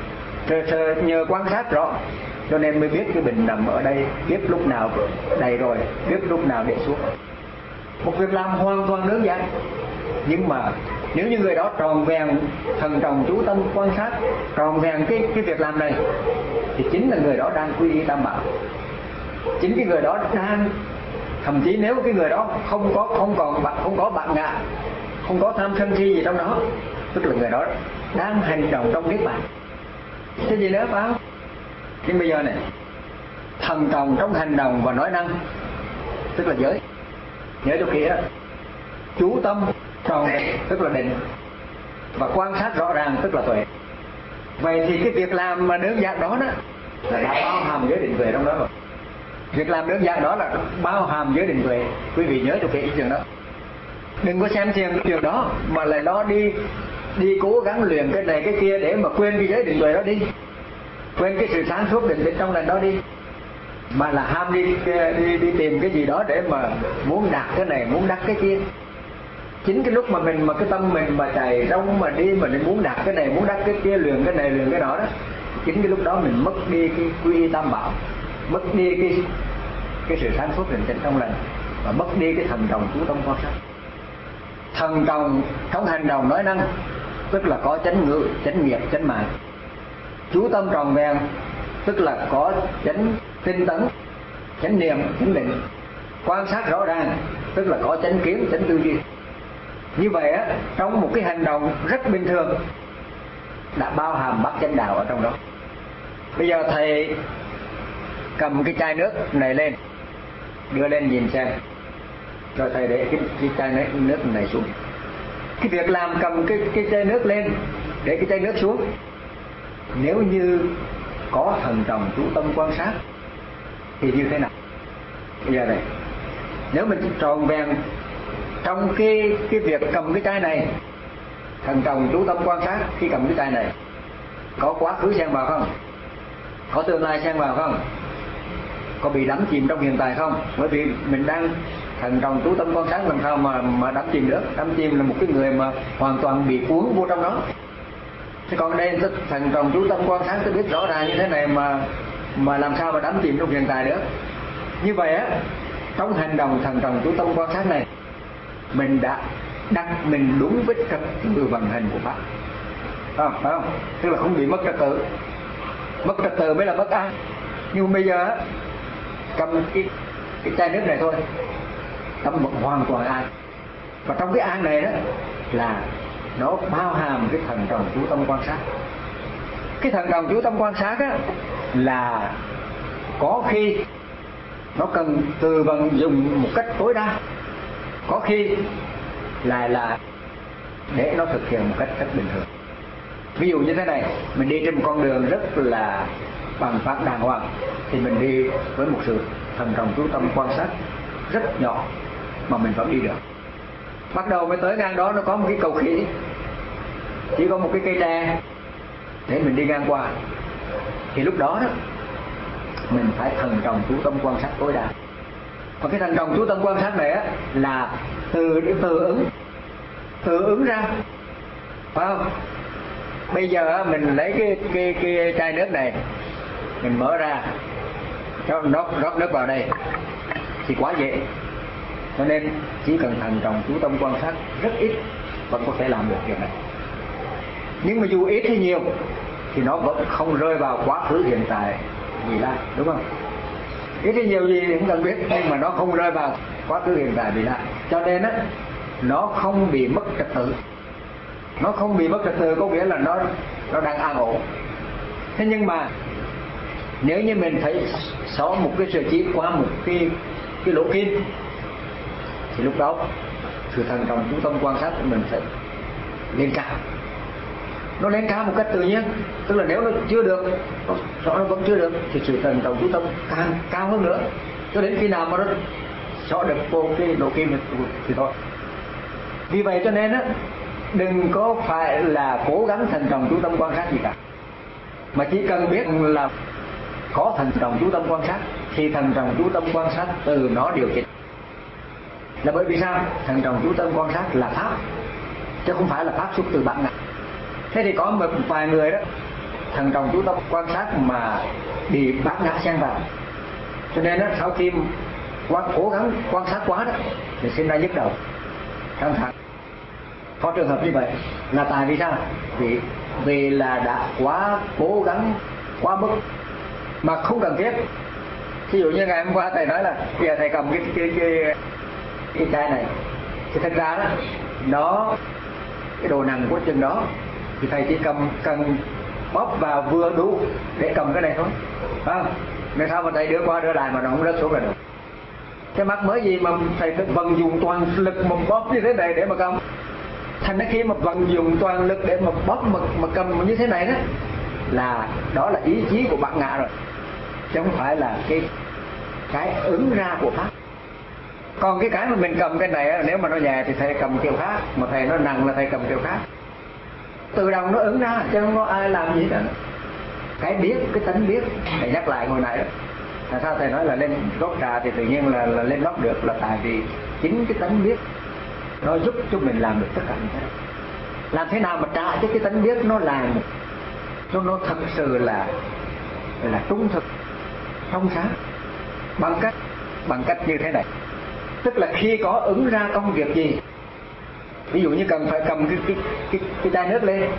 nhờ quan sát rõ, cho nên mới biết cái bệnh nằm ở đây, biết lúc nào đầy rồi, biết lúc nào để xuống. Một việc làm hoàn toàn đơn giản, nhưng mà nếu như người đó tròn vẹn thần trọng chú tâm quan sát, tròn vẹn cái cái việc làm này, thì chính là người đó đang quy y tam bảo. Chính cái người đó đang, thậm chí nếu cái người đó không có không còn bạn không có bạn ngã, không có tham sân si gì trong đó, tức là người đó đang hành động trong niết bàn. Cái gì nữa phải không? Nhưng bây giờ này, thần trọng trong hành động và nói năng, tức là giới. Nhớ cho kỹ đó. Chú tâm tròn vẹn tức là định, và quan sát rõ ràng tức là tuệ. Vậy thì cái việc làm mà đơn giản đó đó là đã bao hàm giới định tuệ trong đó rồi. Việc làm đơn giản đó là bao hàm giới định tuệ. Quý vị nhớ cho kỹ cái chuyện đó. Đừng có xem xem cái chuyện đó mà lại lo đi đi cố gắng luyện cái này cái kia để mà quên cái giới định tuệ đó đi, quên cái sự sáng suốt định định trong lần đó đi, mà là ham đi đi đi tìm cái gì đó để mà muốn đạt cái này muốn đạt cái kia. Chính cái lúc mà mình mà cái tâm mình mà chạy rong mà đi mà mình muốn đạt cái này muốn đạt cái kia, luyện cái này luyện cái đó đó, chính cái lúc đó mình mất đi cái quy y tam bảo, mất đi cái cái sự sáng suốt định tĩnh trong lành, và mất đi cái thần trọng chú tâm quan sát. Thần trọng trong hành động nói năng tức là có chánh ngữ, chánh nghiệp, chánh mạng. Chú tâm tròn vẹn tức là có chánh tinh tấn, chánh niệm, chánh định. Quan sát rõ ràng tức là có chánh kiến, chánh tư duy. Như vậy á, trong một cái hành động rất bình thường đã bao hàm bát chánh đạo ở trong đó. Bây giờ thầy cầm cái chai nước này lên, đưa lên nhìn xem, rồi thầy để cái, cái chai nước, nước này xuống. Cái việc làm cầm cái, cái chai nước lên, để cái chai nước xuống, nếu như có thần trọng chú tâm quan sát thì như thế nào? Bây giờ này, nếu mình tròn vẹn trong cái cái việc cầm cái chai này, thần trọng chú tâm quan sát khi cầm cái chai này, có quá khứ xen vào không? Có tương lai xen vào không? Có bị đắm chìm trong hiện tại không? Bởi vì mình đang thần trọng chú tâm quan sát, làm sao mà mà đắm chìm được? Đắm chìm là một cái người mà hoàn toàn bị cuốn vô trong đó. Thế còn đây thần trọng chú tâm quan sát, tôi biết rõ ràng như thế này mà mà làm sao mà đắm chìm trong hiện tại được? Như vậy á, trong hành động thần trọng chú tâm quan sát này, mình đã đặt mình đúng với trật tự vận hành của Pháp. À, phải không? Tức là không bị mất trật tự. Mất trật tự mới là bất an. Nhưng bây giờ cầm cái, cái chai nước này thôi, tâm vẫn hoàn toàn an. Và trong cái an này đó là nó bao hàm cái thần trọng chú tâm quan sát. Cái thần trọng chú tâm quan sát á là có khi nó cần từ vận dụng một cách tối đa, có khi lại là để nó thực hiện một cách rất bình thường. Ví dụ như thế này, mình đi trên một con đường rất là bằng phẳng đàng hoàng, thì mình đi với một sự thần trọng chú tâm quan sát rất nhỏ mà mình vẫn đi được. Bắt đầu mới tới ngang đó nó có một cái cầu khỉ, chỉ có một cái cây tre để mình đi ngang qua, thì lúc đó đó mình phải thần trọng chú tâm quan sát tối đa. Và cái thần trọng chú tâm quan sát này á là từ từ ứng từ ứng ra, phải không? Bây giờ mình lấy cái cái cái chai nước này, mình mở ra cho rót rót nước vào đây thì quá dễ. Cho nên chỉ cần thần trọng chú tâm quan sát rất ít vẫn có thể làm được việc này. Nhưng mà dù ít hay nhiều thì nó vẫn không rơi vào quá khứ hiện tại vì lai, đúng không? Ít hay nhiều gì cũng cần biết, nhưng mà nó không rơi vào quá khứ hiện tại vì lai. Cho nên á, nó không bị mất trật tự. Nó không bị mất trật tự có nghĩa là nó nó đang an ổn. Thế nhưng mà nếu như mình thấy xóa một cái sợi chỉ qua một cái cái lỗ kim, thì lúc đó sự thần trọng chú tâm quan sát của mình sẽ lên cao. Nó lên cao một cách tự nhiên. Tức là nếu nó chưa được, nó, nó vẫn chưa được, thì sự thần trọng chú tâm càng cao hơn nữa, cho đến khi nào mà nó xóa được vô cái lỗ kim thì thôi. Vì vậy cho nên á, đừng có phải là cố gắng thần trọng chú tâm quan sát gì cả, mà chỉ cần biết là có thần trọng chú tâm quan sát thì thần trọng chú tâm quan sát từ nó điều chỉnh. Là bởi vì sao? Thần trọng chú tâm quan sát là pháp, chứ không phải là pháp xuất từ bản ngã. Thế thì có một vài người đó, thần trọng chú tâm quan sát mà bị bản ngã xen vào, cho nên đó, sau khi quá cố gắng quan sát quá đó thì sinh ra nhức đầu, căng thẳng. Có trường hợp như vậy là tại vì sao? Vì vì là đã quá cố gắng quá mức mà không cần thiết. Ví dụ như ngày hôm qua thầy nói là bây giờ thầy cầm cái cái cái cái chai này, thì thật ra đó nó cái đồ nặng của chừng đó thì thầy chỉ cầm cần bóp vào vừa đủ để cầm cái này thôi, phải không? Nên sao mà thầy đưa qua đưa lại mà nó không rớt xuống là được. Cái mắc mới gì mà thầy phải vận dụng toàn lực mà bóp như thế này để mà cầm. Thành ra khi mà vận dụng toàn lực để mà bóp mà, mà cầm như thế này đó, là đó là ý chí của bản ngã rồi, chứ không phải là cái cái ứng ra của pháp. Còn cái cái mà mình cầm cái này, nếu mà nó nhẹ thì thầy cầm kiểu khác, mà thầy nó nặng là thầy cầm kiểu khác. Tự động nó ứng ra, chứ không có ai làm gì cả. Cái biết, cái tánh biết, thầy nhắc lại hồi nãy đó. Tại sao thầy nói là lên rót trà thì tự nhiên là, là lên rót được, là tại vì chính cái tánh biết nó giúp cho mình làm được tất cả những cái đó. Làm thế nào mà trả cho cái tánh biết nó làm cho nó thật sự là là trung thực, trong sáng, bằng cách bằng cách như thế này. Tức là khi có ứng ra công việc gì, ví dụ như cần phải cầm cái cái cái, cái chai nước lên,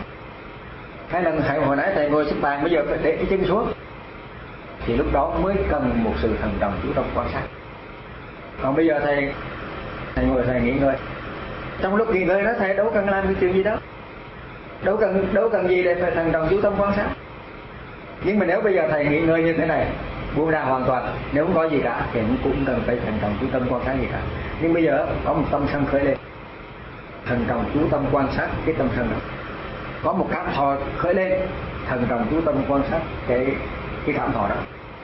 hay là hồi nãy thầy ngồi xếp bàn, bây giờ phải để cái chân xuống, thì lúc đó mới cần một sự thần trọng chú tâm quan sát. Còn bây giờ thầy thầy ngồi thầy nghỉ ngơi, trong lúc nghỉ ngơi đó thầy đâu cần làm cái chuyện gì đó, đâu cần đâu cần gì để phải thần trọng chú tâm quan sát. Nhưng mà nếu bây giờ thầy nghỉ ngơi như thế này, buông ra hoàn toàn, nếu không có gì cả thì cũng cần phải thần trọng chú tâm quan sát gì cả. Nhưng bây giờ có một tâm sân khởi lên, thần trọng chú tâm quan sát cái tâm sân đó. Có một cảm thọ khởi lên, thần trọng chú tâm quan sát cái cái cảm thọ đó.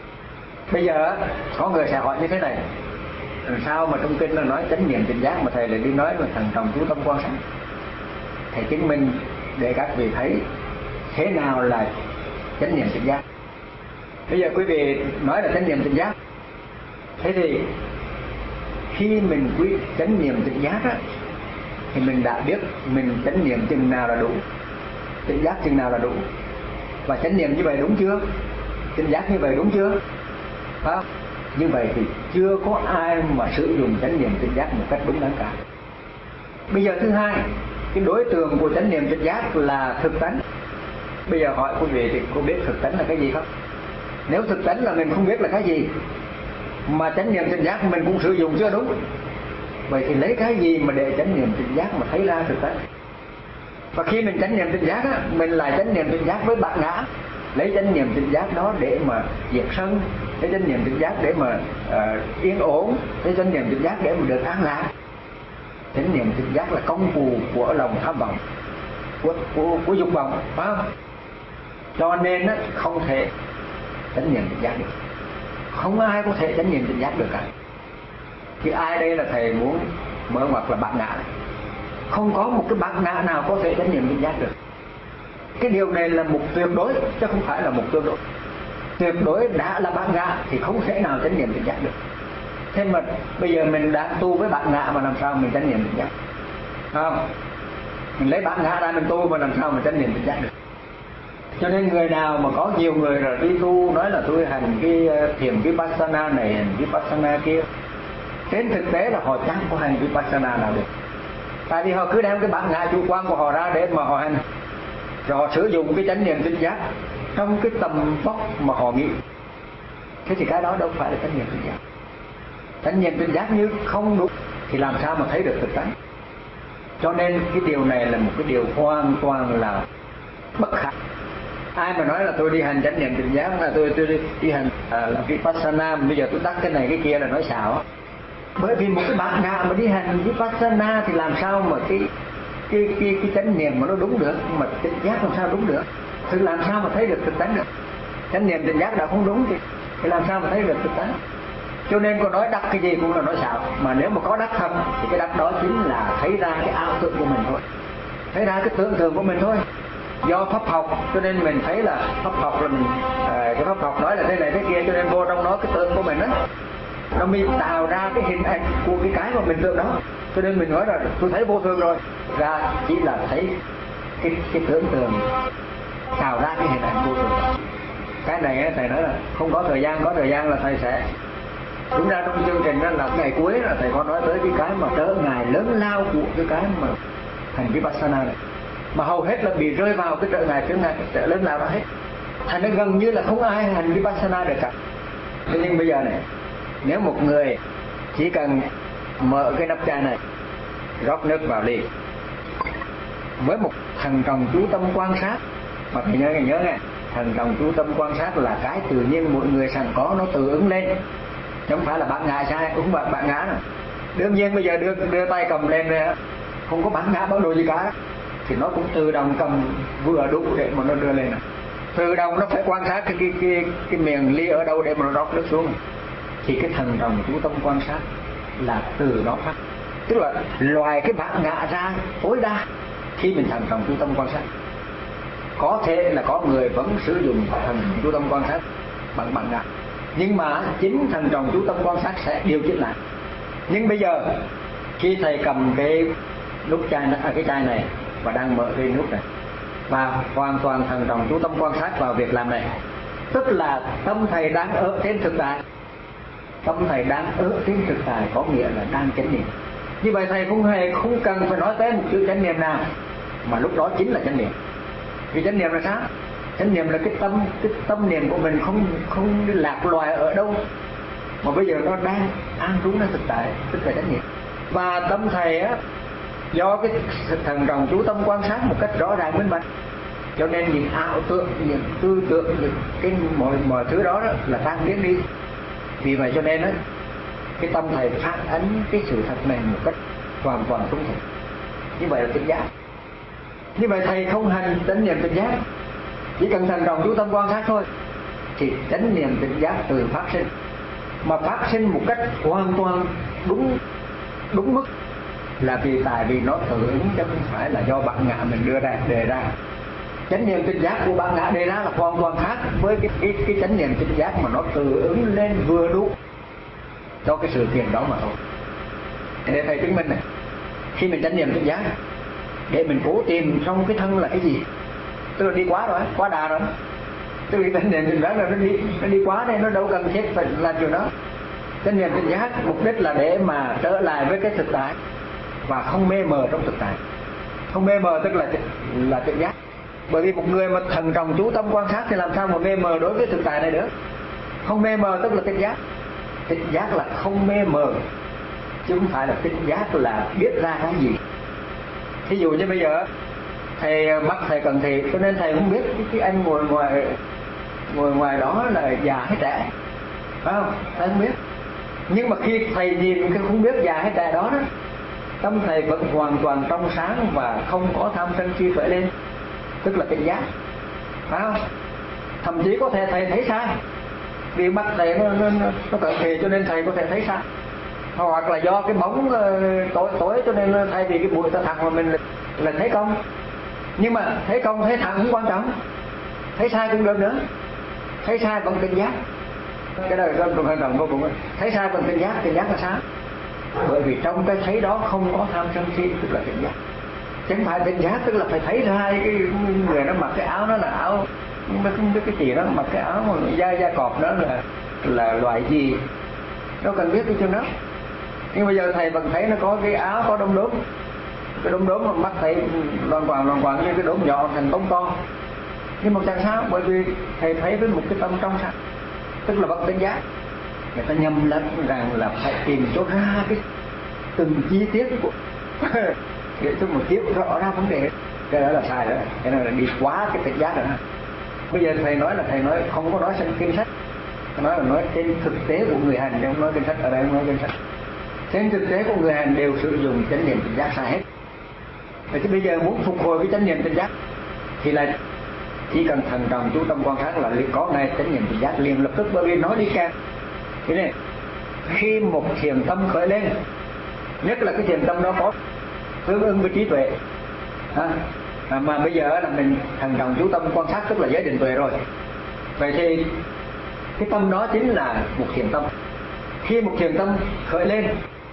Bây giờ có người sẽ hỏi như thế này, sao mà trong kinh nó nói chánh niệm tỉnh giác mà thầy lại đi nói là thần trọng chú tâm quan sát? Thầy chứng minh để các vị thấy thế nào là chánh niệm tỉnh giác. Bây giờ quý vị nói là chánh niệm tỉnh giác, thế thì khi mình quý chánh niệm tỉnh giác á, thì mình đã biết mình chánh niệm chừng nào là đủ, tỉnh giác chừng nào là đủ. Và chánh niệm như vậy đúng chưa? Tỉnh giác như vậy đúng chưa? Phải không? Như vậy thì chưa có ai mà sử dụng chánh niệm tỉnh giác một cách đúng đắn cả. Bây giờ thứ hai, cái đối tượng của chánh niệm tỉnh giác là thực tánh. Bây giờ hỏi quý vị thì có biết thực tánh là cái gì không? Nếu thực tánh là mình không biết là cái gì, mà chánh niệm tỉnh giác mình cũng sử dụng chưa đúng, vậy thì lấy cái gì mà để chánh niệm tỉnh giác mà thấy ra thực tánh? Và khi mình chánh niệm tỉnh giác á, mình lại chánh niệm tỉnh giác với bản ngã, lấy chánh niệm tỉnh giác đó để mà diệt sân, lấy chánh niệm tỉnh giác để mà uh, yên ổn, lấy chánh niệm tỉnh giác để mà được an lạc. Chánh niệm tỉnh giác là công cụ của lòng tham vọng, của, của, của dục vọng, phải không? Cho nên á, không thể chánh niệm tỉnh giác được, không ai có thể chánh niệm tỉnh giác được cả. Thì ai đây là thầy muốn mở ngoặt là bản ngã, không có một cái bản ngã nào có thể chánh niệm tỉnh giác được. Cái điều này là một tuyệt đối chứ không phải là một tương đối. Tuyệt đối đã là bản ngã thì không thể nào chánh niệm tỉnh giác được. Thế mà bây giờ mình đã tu với bản ngã mà làm sao mình chánh niệm tỉnh giác? Không, mình lấy bản ngã ra mình tu mà làm sao mình chánh niệm tỉnh giác được? Cho nên người nào mà có nhiều người rồi đi tu nói là tôi hành cái thiền vipassana này, hành vipassana kia, trên thực tế là họ chẳng có hành vipassana nào được. Tại vì họ cứ đem cái bản ngã chủ quan của họ ra để mà họ hành, rồi họ sử dụng cái chánh niệm tỉnh giác trong cái tầm vóc mà họ nghĩ. Thế thì cái đó đâu phải là chánh niệm tỉnh giác. Chánh niệm tỉnh giác như không đúng thì làm sao mà thấy được thực tánh? Cho nên cái điều này là một cái điều hoàn toàn là bất khả. Ai mà nói là tôi đi hành chánh niệm tỉnh giác, là tôi tôi đi, đi hành à, làm vipassana, bây giờ tôi đắc cái này cái kia là nói xạo. Bởi vì một cái bản ngã mà đi hành vipassana thì làm sao mà cái cái cái cái chánh niệm mà nó đúng được, mà tỉnh giác làm sao đúng được? Thì làm sao mà thấy được thực tánh được? Chánh niệm tỉnh giác đã không đúng thì, thì làm sao mà thấy được thực tánh? Cho nên có nói đắc cái gì cũng là nói xạo. Mà nếu mà có đắc thật thì cái đắc đó chính là thấy ra cái ảo tưởng của mình thôi, thấy ra cái tưởng tượng của mình thôi. do pháp học cho nên mình thấy là pháp học là mình à, cái pháp học nói là thế này thế kia, cho nên vô trong đó cái tưởng của mình á nó mới tạo ra cái hình ảnh của cái cái mà mình tưởng đó, cho nên mình nói là tôi thấy vô thường rồi, ra chỉ là thấy cái cái tưởng tượng tạo ra cái hình ảnh vô thường. Cái này thầy nói là không có thời gian, có thời gian là thầy sẽ chúng ra trong chương trình đó là ngày cuối là thầy có nói tới cái cái mà trở ngại lớn lao của cái cái mà hành Vipassana này, mà hầu hết là bị rơi vào cái trở ngại trở ngại trở lớn lao đó hết, thành nó gần như là không ai hành Vipassana được cả. Thế nhưng bây giờ này, nếu một người chỉ cần mở cái nắp chai này, rót nước vào ly, với một thần trọng chú tâm quan sát, mà phải nhớ nhớ nghe, thần trọng chú tâm quan sát là cái tự nhiên mỗi người sẵn có, nó tự ứng lên, chứ không phải là bạn ngã sai, cũng bạn bạn ngã nữa. Đương nhiên bây giờ đưa đưa tay cầm lên này, không có bản ngã bắt đồ gì cả, thì nó cũng tự động cầm vừa đủ để mà nó đưa lên này. Tự động nó phải quan sát cái cái cái, cái miệng ly ở đâu để mà nó rót nước xuống. Thì cái thần trọng chú tâm quan sát là từ đó phát, tức là loài cái bản ngã ra tối đa khi mình thần trọng chú tâm quan sát. Có thể là có người vẫn sử dụng thần trọng chú tâm quan sát bằng bản ngã, nhưng mà chính thần trọng chú tâm quan sát sẽ điều chỉnh lại. Nhưng bây giờ khi thầy cầm cái nút chai à, cái chai này và đang mở cái nút này và hoàn toàn thần trọng chú tâm quan sát vào việc làm này, tức là tâm thầy đang ở trên thực tại. Tâm thầy đang ở trên thực tại có nghĩa là đang chánh niệm. Như vậy thầy không hề không cần phải nói tới một chữ chánh niệm nào, mà lúc đó chính là chánh niệm. Vì chánh niệm là sao? Chánh niệm là cái tâm cái tâm niệm của mình không không lạc loài ở đâu, mà bây giờ nó đang an trú nơi thực tại, tức là chánh niệm. Và tâm thầy á, do cái thần trọng chú tâm quan sát một cách rõ ràng minh bạch, cho nên những ảo tưởng, những tư tưởng, những cái mọi mọi thứ đó, đó là tan biến đi. Vì vậy cho nên á, cái tâm thầy phát ánh cái sự thật này một cách hoàn toàn trung thực. Như vậy là tỉnh giác. Như vậy thầy không hành chánh niệm tỉnh giác, chỉ cần thần trọng chú tâm quan sát thôi, thì chánh niệm tỉnh giác từ phát sinh, mà phát sinh một cách hoàn toàn đúng đúng mức, là vì tại vì nó tự ứng chứ không phải là do bản ngã mình đưa ra đề ra. Chánh niệm tỉnh giác của bản ngã đề ra là hoàn toàn khác với cái cái, cái chánh niệm tỉnh giác mà nó tự ứng lên vừa đủ cho cái sự kiện đó mà thôi. Để thầy chứng minh này, khi mình chánh niệm tỉnh giác để mình cố tìm trong cái thân là cái gì, tức là đi quá rồi, quá đà rồi, tức là chánh niệm tỉnh giác là nó đi nó đi quá đây, nó đâu cần thiết phải làm chuyện đó. Chánh niệm tỉnh giác mục đích là để mà trở lại với cái thực tại và không mê mờ trong thực tại. Không mê mờ tức là là tỉnh giác. Bởi vì một người mà thần trọng chú tâm quan sát thì làm sao mà mê mờ đối với thực tại này nữa. Không mê mờ tức là tỉnh giác. Tỉnh giác là không mê mờ, chứ không phải là tỉnh giác là biết ra cái gì. Thí dụ như bây giờ thầy mắt thầy cận thị, cho nên thầy không biết cái anh ngồi ngoài ngồi ngoài đó là già hay trẻ, phải không? Thầy không biết. Nhưng mà khi thầy nhìn cái không biết già hay trẻ đó, đó, tâm thầy vẫn hoàn toàn trong sáng và không có tham sân si khởi lên, tức là tỉnh giác, phải không? Thậm chí có thể thầy thấy sai, vì mắt thầy nó, nó, nó cận thị cho nên thầy có thể thấy sai, hoặc là do cái bóng uh, tối tối cho nên thay vì cái bụi ta thẳng mà mình là, là thấy công. Nhưng mà thấy công thấy thẳng không quan trọng, thấy sai cũng được nữa, thấy sai vẫn tỉnh giác. Cái đó là quan trọng vô cùng. Thấy sai vẫn tỉnh giác, tỉnh giác là sao? Bởi vì trong cái thấy đó không có tham sân si, tức là tỉnh giác. Chứ không phải tỉnh giác tức là phải thấy ra cái người nó mặc cái áo đó là áo, không biết cái gì đó mặc cái áo mà da da cọp đó là là loại gì, đâu cần biết cái chuyện đó. Nhưng bây giờ thầy vẫn thấy nó có cái áo có đom đóm, cái đom đóm mà mắt thầy loàn quàng loàn quàng như cái đốm nhỏ thành đốm to, nhưng mà chẳng sao, bởi vì thầy thấy với một cái tâm trong sáng, tức là vẫn tỉnh giác. Người ta nhầm lẫn rằng là phải tìm chỗ ra cái từng chi tiết của để cho một hiểu rõ ra vấn đề, cái đó là sai rồi, cái đó là đi quá cái tỉnh giác rồi. Bây giờ thầy nói là thầy nói không có nói trên kinh sách, nói là nói trên thực tế của người hành, không nói kinh sách. Ở đây không nói kinh sách, trên thực tế của người hành đều sử dụng chánh niệm tỉnh giác sai hết. Vậy thì bây giờ muốn phục hồi cái chánh niệm tỉnh giác thì là chỉ cần thần trọng chú tâm quan sát là liền có ngay chánh niệm tỉnh giác liền lập tức, bởi vì nói đi kèm. Thế này, khi một thiền tâm khởi lên, nhất là cái thiền tâm đó có tương ứng với trí tuệ, à, à, mà bây giờ là mình thần trọng chú tâm quan sát, tức là giới định tuệ rồi. Vậy thì cái tâm đó chính là một thiền tâm. Khi một thiền tâm khởi lên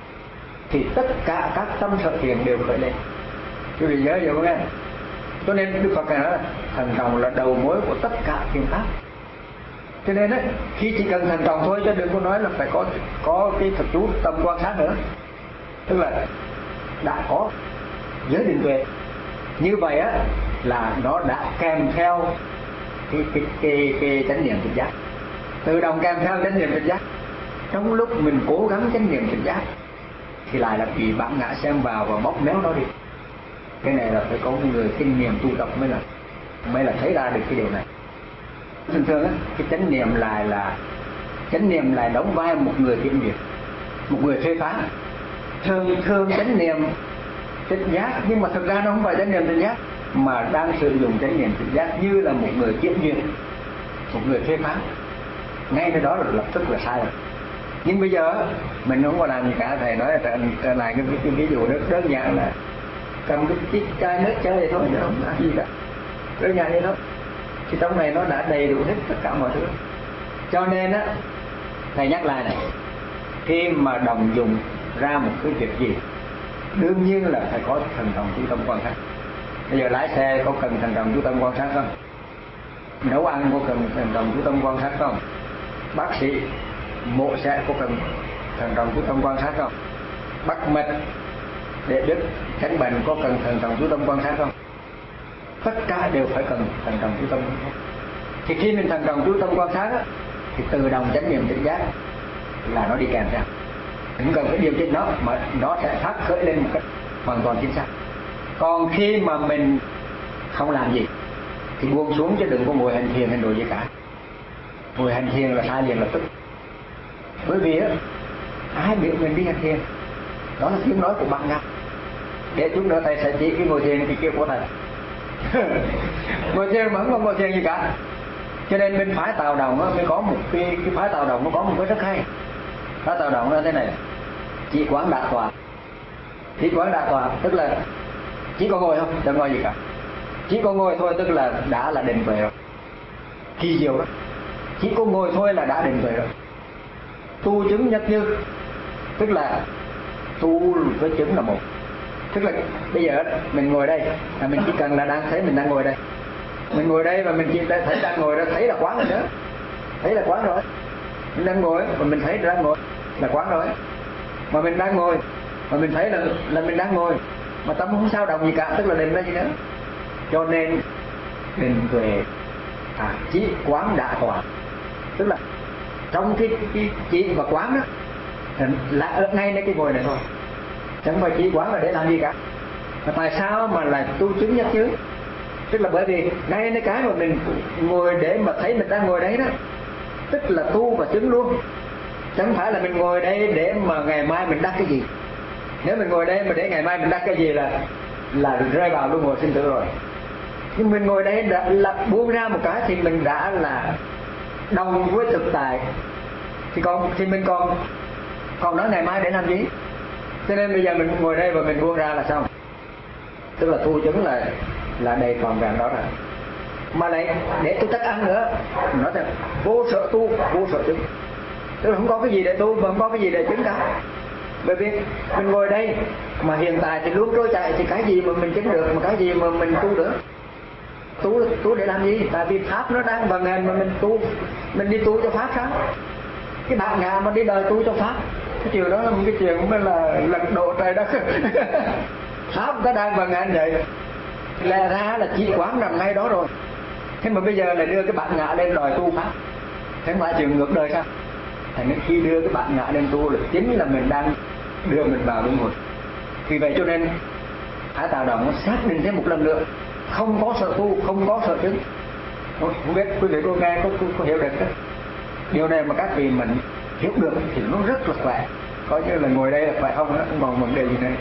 thì tất cả các tâm sở thiền đều khởi lên. Quý vị nhớ vậy nghe. Cho nên Đức Phật nói là thần trọng là đầu mối của tất cả thiền pháp. Cho nên ấy, khi chỉ cần thần trọng thôi, chứ đừng có nói là phải có có cái thực chú tâm quan sát nữa. Tức là đã có giới định tuệ. Như vậy á là nó đã kèm theo cái cái cái, cái chánh niệm tỉnh giác, tự động kèm theo chánh niệm tỉnh giác. Trong lúc mình cố gắng chánh niệm tỉnh giác thì lại là bị bản ngã xen vào và bóp méo nó đi. Cái này là phải có một người kinh nghiệm tu tập mới là mới là thấy ra được cái điều này. Thường thường á, cái chánh niệm lại là chánh niệm lại đóng vai một người kiểm duyệt, một người phê phán. Thường thường chánh niệm tỉnh giác, nhưng mà thực ra nó không phải chánh niệm tỉnh giác, mà đang sử dụng chánh niệm tỉnh giác như là một người kiểm duyệt, một người phê phán. Ngay cái đó là lập tức là sai rồi. Nhưng bây giờ mình không có làm gì cả. Thầy nói trở, trở lại cái, cái, cái ví dụ rất đơn giản là cầm cái chiếc chai nước chơi vậy thôi, chứ không làm gì cả, đơn giản vậy thôi. Thì trong này nó đã đầy đủ hết tất cả mọi thứ. Cho nên á, thầy nhắc lại này, khi mà đồng dùng ra một cái việc gì, đương nhiên là phải có thần trọng chú tâm quan sát. Bây giờ lái xe có cần thần trọng chú tâm quan sát không? Nấu ăn có cần thần trọng chú tâm quan sát không? Bác sĩ mổ xẻ có cần thần trọng chú tâm quan sát không? Bắt mạch để đứt tránh bệnh có cần thần trọng chú tâm quan sát không? Tất cả đều phải cần thần trọng chú tâm quan sát. Thì khi mình thần trọng chú tâm quan sát á, thì tự động chánh niệm tỉnh giác là nó đi kèm theo. Không cần phải điều chỉnh nó mà nó sẽ phát khởi lên một cách hoàn toàn chính xác. Còn khi mà mình không làm gì thì buông xuống, chứ đừng có ngồi hành thiền hành đồ gì cả. Ngồi hành thiền là sai liền lập tức. Bởi vì á, ai biết mình đi hành thiền, đó là tiếng nói của bạn ngã. Để chút nữa thầy sẽ chỉ cái ngồi thiền cái kia của thầy. Ngồi thiền mà không có ngồi thiền gì cả. Cho nên bên phái Tào Đồng á, mới có một cái, cái phái Tào Đồng nó có một cái rất hay. Phái Tào Đồng là thế này: chỉ quán đả tọa. Chỉ quán đả tọa tức là chỉ có ngồi không, đừng ngồi gì cả. Chỉ có ngồi thôi tức là đã là định tuệ rồi. Kỳ diệu đó. Chỉ có ngồi thôi là đã định tuệ rồi. Tu chứng nhất như, tức là tu với chứng là một. Tức là bây giờ mình ngồi đây là mình chỉ cần là đang thấy mình đang ngồi đây. Mình ngồi đây và mình chỉ thấy đang ngồi đó, thấy là quán rồi đó. Thấy là quán rồi. Mình đang ngồi và mình thấy đang ngồi là quán rồi. Mà mình đang ngồi mà mình thấy là là mình đang ngồi mà tâm không sao động gì cả, tức là định là gì nữa. Cho nên định tuệ à, chỉ quán đả tọa, tức là trong cái cái chỉ và quán đó là ở ngayในcái ngồi này thôi, chẳng phải chỉ quán là để làm gì cả. Mà tại sao mà là tu chứng nhất chứ? Tức là bởi vì ngayในcái mà mình ngồi để mà thấy mình đang ngồi đấy đó, tức là tu và chứng luôn. Chẳng phải là mình ngồi đây để mà ngày mai mình đắc cái gì. Nếu mình ngồi đây mà để ngày mai mình đắc cái gì là là rơi vào luân hồi sinh tử rồi. Nhưng mình ngồi đây đã là buông ra một cái thì mình đã là đồng với thực tại. Thì còn thì mình còn còn nói ngày mai để làm gì? Cho nên bây giờ mình ngồi đây và mình buông ra là xong. Tức là tu chứng là là đầy toàn vẹn đó rồi. Mà lại để tôi chắc ăn nữa, nói thật vô sợ tu, vô sợ chứng. Tức là không có cái gì để tu và không có cái gì để chứng cả. Bởi vì mình ngồi đây mà hiện tại thì luôn trôi chạy, thì cái gì mà mình chứng được, mà cái gì mà mình tu được? Tu tu để làm gì? Tại vì pháp nó đang vận hành mà mình tu, mình đi tu cho pháp sao? Cái bạn ngà mà đi đời tu cho pháp, cái chuyện đó là một cái chuyện mới là lật độ trời đất. Pháp nó đang vận hành vậy, lẽ ra là chỉ quán nằm ngay đó rồi. Thế mà bây giờ lại đưa cái bạn ngã lên đòi tu pháp, thế không phải chuyện ngược đời sao? Thành nên khi đưa cái bạn ngã lên tu là chính là mình đang đưa mình vào luân hồi. Vì vậy cho nên Thái Tào Đồng nó xác định thêm một lần nữa, không có sợ tu, không có sợ chứng. Không biết quý vị cô nghe có, có, có hiểu được đó. Điều này mà các vị mình hiểu được thì nó rất là khỏe. Coi như là ngồi đây là khỏe không, không còn vấn đề gì nữa.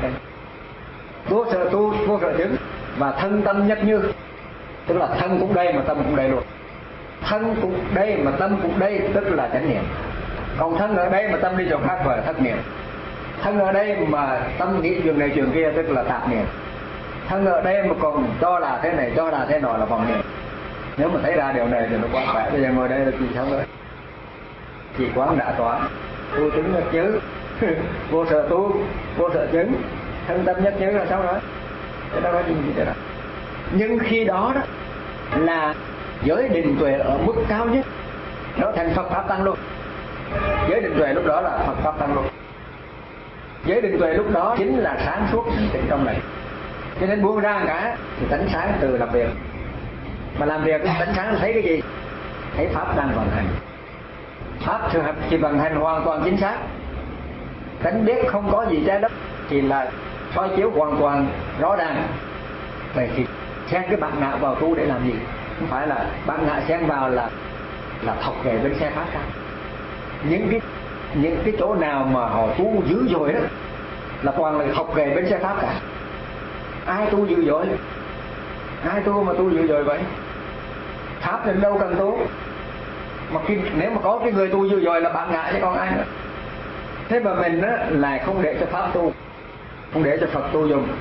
Vô sợ tu, vô sợ chứng. Và thân tâm nhất như, tức là thân cũng đây mà tâm cũng đây luôn. Thân cũng đây mà tâm cũng đây, tức là chánh niệm. Còn thân ở đây mà tâm đi chỗ khác và thất niệm. Thân ở đây mà tâm nghĩ chuyện này chuyện kia, tức là tạp niệm. thân ở đây mà còn cho là thế này cho là thế nọ là vòng niệm. Nếu mà thấy ra điều này thì nó quá khỏe. Bây giờ ngồi đây là chị xong rồi, chị quán đã tỏa, tu chứng nhất nhứ, vô sở tu, vô sở chứng, thân tâm nhất nhứ là xong rồi. Thế đó là gì vậy đó. Nhưng khi đó đó là giới định tuệ ở mức cao nhất, nó thành Phật pháp tăng luôn. Giới định tuệ lúc đó là Phật pháp tăng luôn. Giới định tuệ lúc đó chính là sáng suốt tịnh trong lành. Cho nên buông ra một cái thì tánh sáng từ làm việc. Mà làm việc tánh sáng thấy cái gì? Thấy pháp đang vận hành. Pháp thường hợp thì vận hành hoàn toàn chính xác. Tánh biết không có gì che lấp thì là soi chiếu hoàn toàn rõ ràng. Vậy thì xen cái bản ngã vào tu để làm gì? Không phải là bản ngã xen vào là là thọc về bên xe pháp cả. Những cái những cái chỗ nào mà họ tu dữ dội đó là toàn là học về bên xe pháp cả. Ai tu dữ dội? Ai tu mà tu dữ dội vậy? Pháp thì đâu cần tu. Mà khi, nếu mà có cái người tu dữ dội là bản ngã chứ còn ai nữa. Thế mà mình á lại không để cho pháp tu, không để cho Phật tu dùng.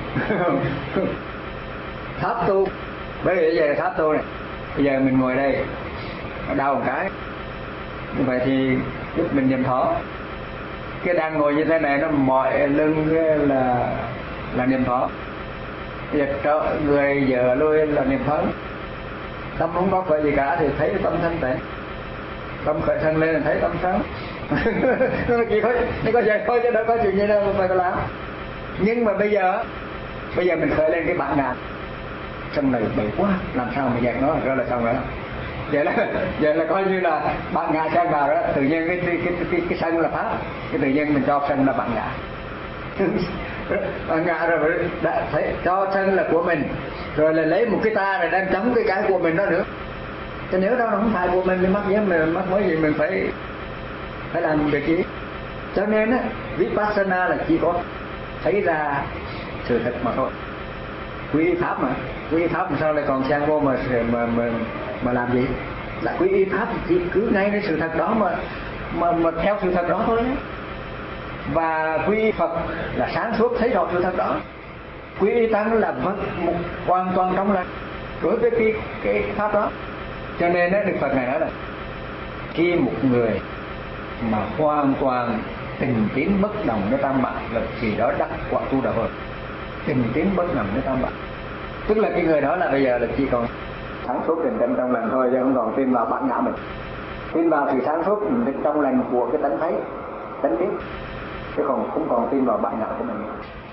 Pháp tu, bởi vì bây giờ là pháp tu này. Bây giờ mình ngồi đây đau một cái, như vậy thì giúp mình niệm thọ. Cái đang ngồi như thế này nó mỏi lưng là là niệm thọ. Bây giờ trợ người giờ lui là niệm phấn. Tâm không có khởi gì cả thì thấy tâm thanh tịnh. Tâm khởi thân lên là thấy tâm sáng. Nó chỉ có nó có vậy thôi chứ đâu có chuyện gì đâu phải có làm. Nhưng mà bây giờ bây giờ mình khởi lên cái bản ngã. Sân này bậy quá, làm sao mà dẹp nó ra là xong rồi. Vậy là vậy là coi như là bản ngã sang vào đó, tự nhiên cái cái cái cái, cái sân là pháp, cái tự nhiên mình cho sân là bản ngã. Bản ngã rồi đã thấy cho sân là của mình, rồi là lấy một cái ta rồi đem chống cái cái của mình đó nữa. Chứ nếu đó không phải của mình thì mắc gì mình mắc mới gì mình phải phải làm việc gì. Cho nên á Vipassana là chỉ có thấy ra sự thật mà thôi. Quy y pháp mà, quy y pháp mà sao lại còn sang vô mà mà mà mà làm gì? Là quy y pháp thì cứ ngay đến sự thật đó mà mà mà theo sự thật đó thôi. Và quy y Phật là sáng suốt thấy rõ sự thật đó. Quy y tăng là vật một hoàn toàn trong lành đối với cái cái pháp đó. Cho nên đó, Đức Phật này nói là khi một người mà hoàn toàn tình tín bất động với tam bảo là vì đó đắc quả tu đạo Phật. Tình tín bất động với tam bảo, tức là cái người đó là bây giờ là chỉ còn sáng suốt định tĩnh trong lành thôi, chứ không còn tin vào bản ngã mình, tin vào sự sáng suốt định tĩnh trong lành của cái tánh thấy, tánh biết, chứ còn không còn tin vào bản ngã của mình.